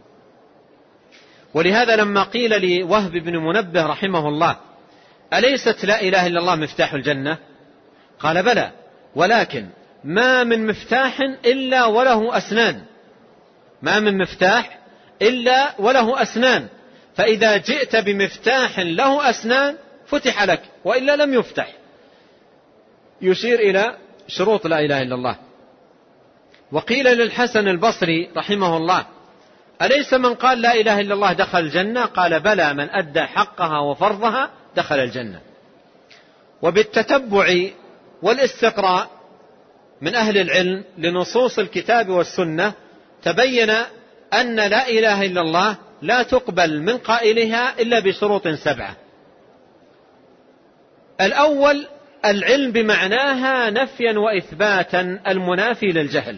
ولهذا لما قيل لوهب بن منبه رحمه الله: أليست لا إله إلا الله مفتاح الجنة؟ قال: بلى، ولكن ما من مفتاح إلا وله أسنان، ما من مفتاح إلا وله أسنان، فإذا جئت بمفتاح له أسنان فتح لك، وإلا لم يفتح. يشير إلى شروط لا إله إلا الله. وقيل للحسن البصري رحمه الله: أليس من قال لا إله إلا الله دخل الجنة؟ قال: بلى، من أدى حقها وفرضها دخل الجنة. وبالتتبع والاستقراء من أهل العلم لنصوص الكتاب والسنة تبين أن لا إله إلا الله لا تقبل من قائلها إلا بشروط 7. الأول العلم بمعناها نفيا وإثباتا المنافي للجهل.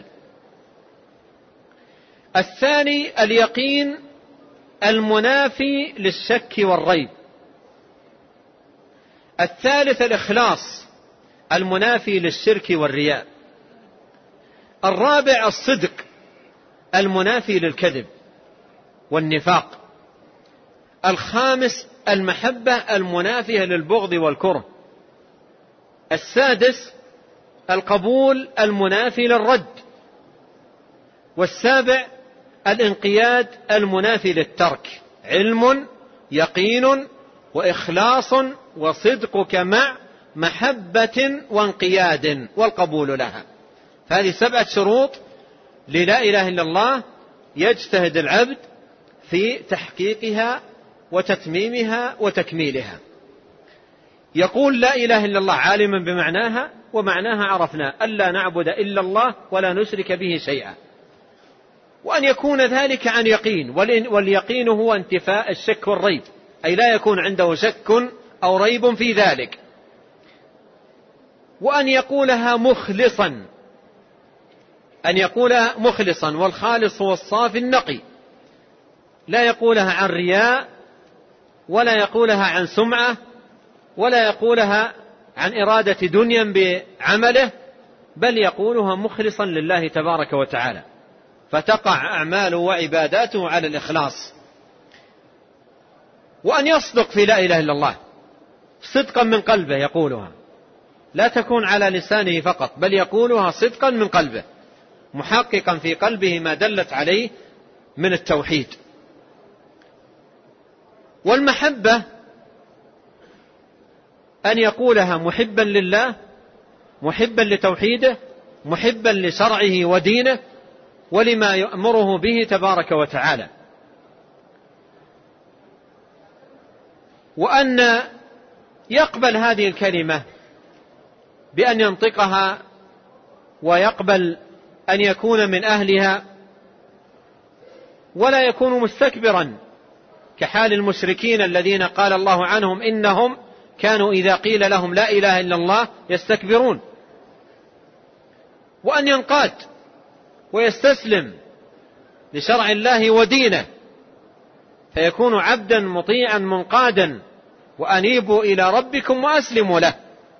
الثاني اليقين المنافي للشك والريب. الثالث الإخلاص المنافي للشرك والرياء. الرابع الصدق المنافي للكذب والنفاق. الخامس المحبة المنافية للبغض والكره. السادس القبول المنافي للرد. والسابع الانقياد المنافي للترك. علم، يقين، وإخلاص، وصدقك مع محبة وانقياد والقبول لها. فهذه 7 شروط للا إله إلا الله يجتهد العبد في تحقيقها وتتميمها وتكميلها. يقول لا إله إلا الله عالما بمعناها، ومعناها عرفنا: ألا نعبد إلا الله ولا نشرك به شيئا، وأن يكون ذلك عن يقين، واليقين هو انتفاء الشك والريب، أي لا يكون عنده شك أو ريب في ذلك. وأن يقولها مخلصا، أن يقولها مخلصا، والخالص هو الصافي النقي، لا يقولها عن رياء، ولا يقولها عن سمعة، ولا يقولها عن إرادة دنيا بعمله، بل يقولها مخلصا لله تبارك وتعالى، فتقع أعماله وعباداته على الإخلاص. وأن يصدق في لا إله إلا الله صدقا من قلبه، يقولها لا تكون على لسانه فقط، بل يقولها صدقا من قلبه، محققا في قلبه ما دلت عليه من التوحيد. والمحبة أن يقولها محبا لله، محبا لتوحيده، محبا لشرعه ودينه ولما يأمره به تبارك وتعالى. وأن يقبل هذه الكلمة بأن ينطقها، ويقبل أن يكون من أهلها، ولا يكون مستكبرا كحال المشركين الذين قال الله عنهم إنهم كانوا إذا قيل لهم لا إله إلا الله يستكبرون. وأن ينقاد ويستسلم لشرع الله ودينه، فيكون عبدا مطيعا منقادا: وأنيبوا إلى ربكم وأسلموا له.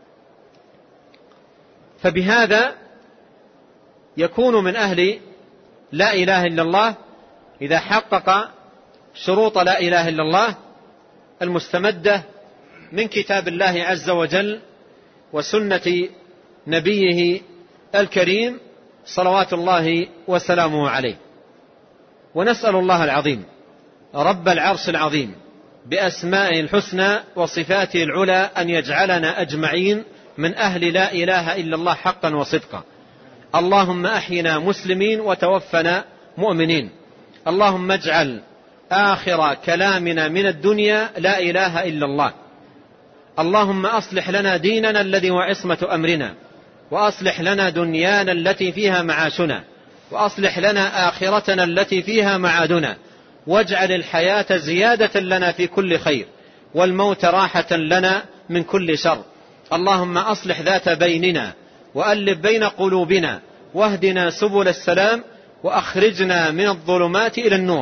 فبهذا يكون من أهل لا إله إلا الله إذا حقق شروط لا إله إلا الله المستمدة من كتاب الله عز وجل وسنة نبيه الكريم صلوات الله وسلامه عليه. ونسأل الله العظيم رب العرش العظيم بأسمائه الحسنى وصفاته العلى أن يجعلنا أجمعين من أهل لا إله إلا الله حقا وصدقا. اللهم أحينا مسلمين وتوفنا مؤمنين. اللهم اجعل آخر كلامنا من الدنيا لا إله إلا الله. اللهم أصلح لنا ديننا الذي هو عصمة أمرنا، وأصلح لنا دنيانا التي فيها معاشنا، وأصلح لنا آخرتنا التي فيها معادنا، واجعل الحياة زيادة لنا في كل خير، والموت راحة لنا من كل شر. اللهم أصلح ذات بيننا، وألف بين قلوبنا، واهدنا سبل السلام، وأخرجنا من الظلمات إلى النور،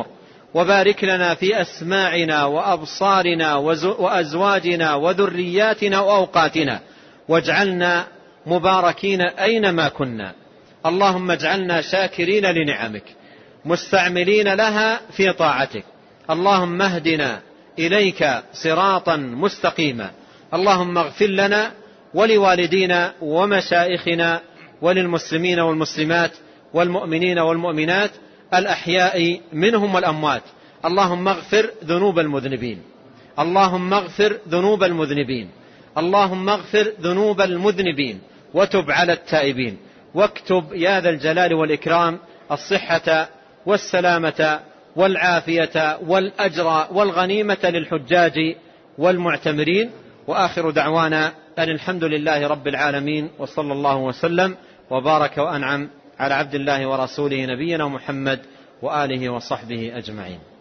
وبارك لنا في أسماعنا وأبصارنا وأزواجنا وذرياتنا وأوقاتنا، واجعلنا مباركين أينما كنا. اللهم اجعلنا شاكرين لنعمك مستعملين لها في طاعتك. اللهم اهدنا إليك صراطا مستقيما. اللهم اغفر لنا ولوالدينا ومشائخنا وللمسلمين والمسلمات والمؤمنين والمؤمنات الأحياء منهم والأموات. اللهم اغفر ذنوب المذنبين، اللهم اغفر ذنوب المذنبين، اللهم اغفر ذنوب المذنبين، وتب على التائبين، واكتب يا ذا الجلال والإكرام الصحة والسلامة والعافية والأجر والغنيمة للحجاج والمعتمرين. وآخر دعوانا أن الحمد لله رب العالمين، وصلى الله وسلم وبارك وأنعم على عبد الله ورسوله نبينا محمد وآله وصحبه أجمعين.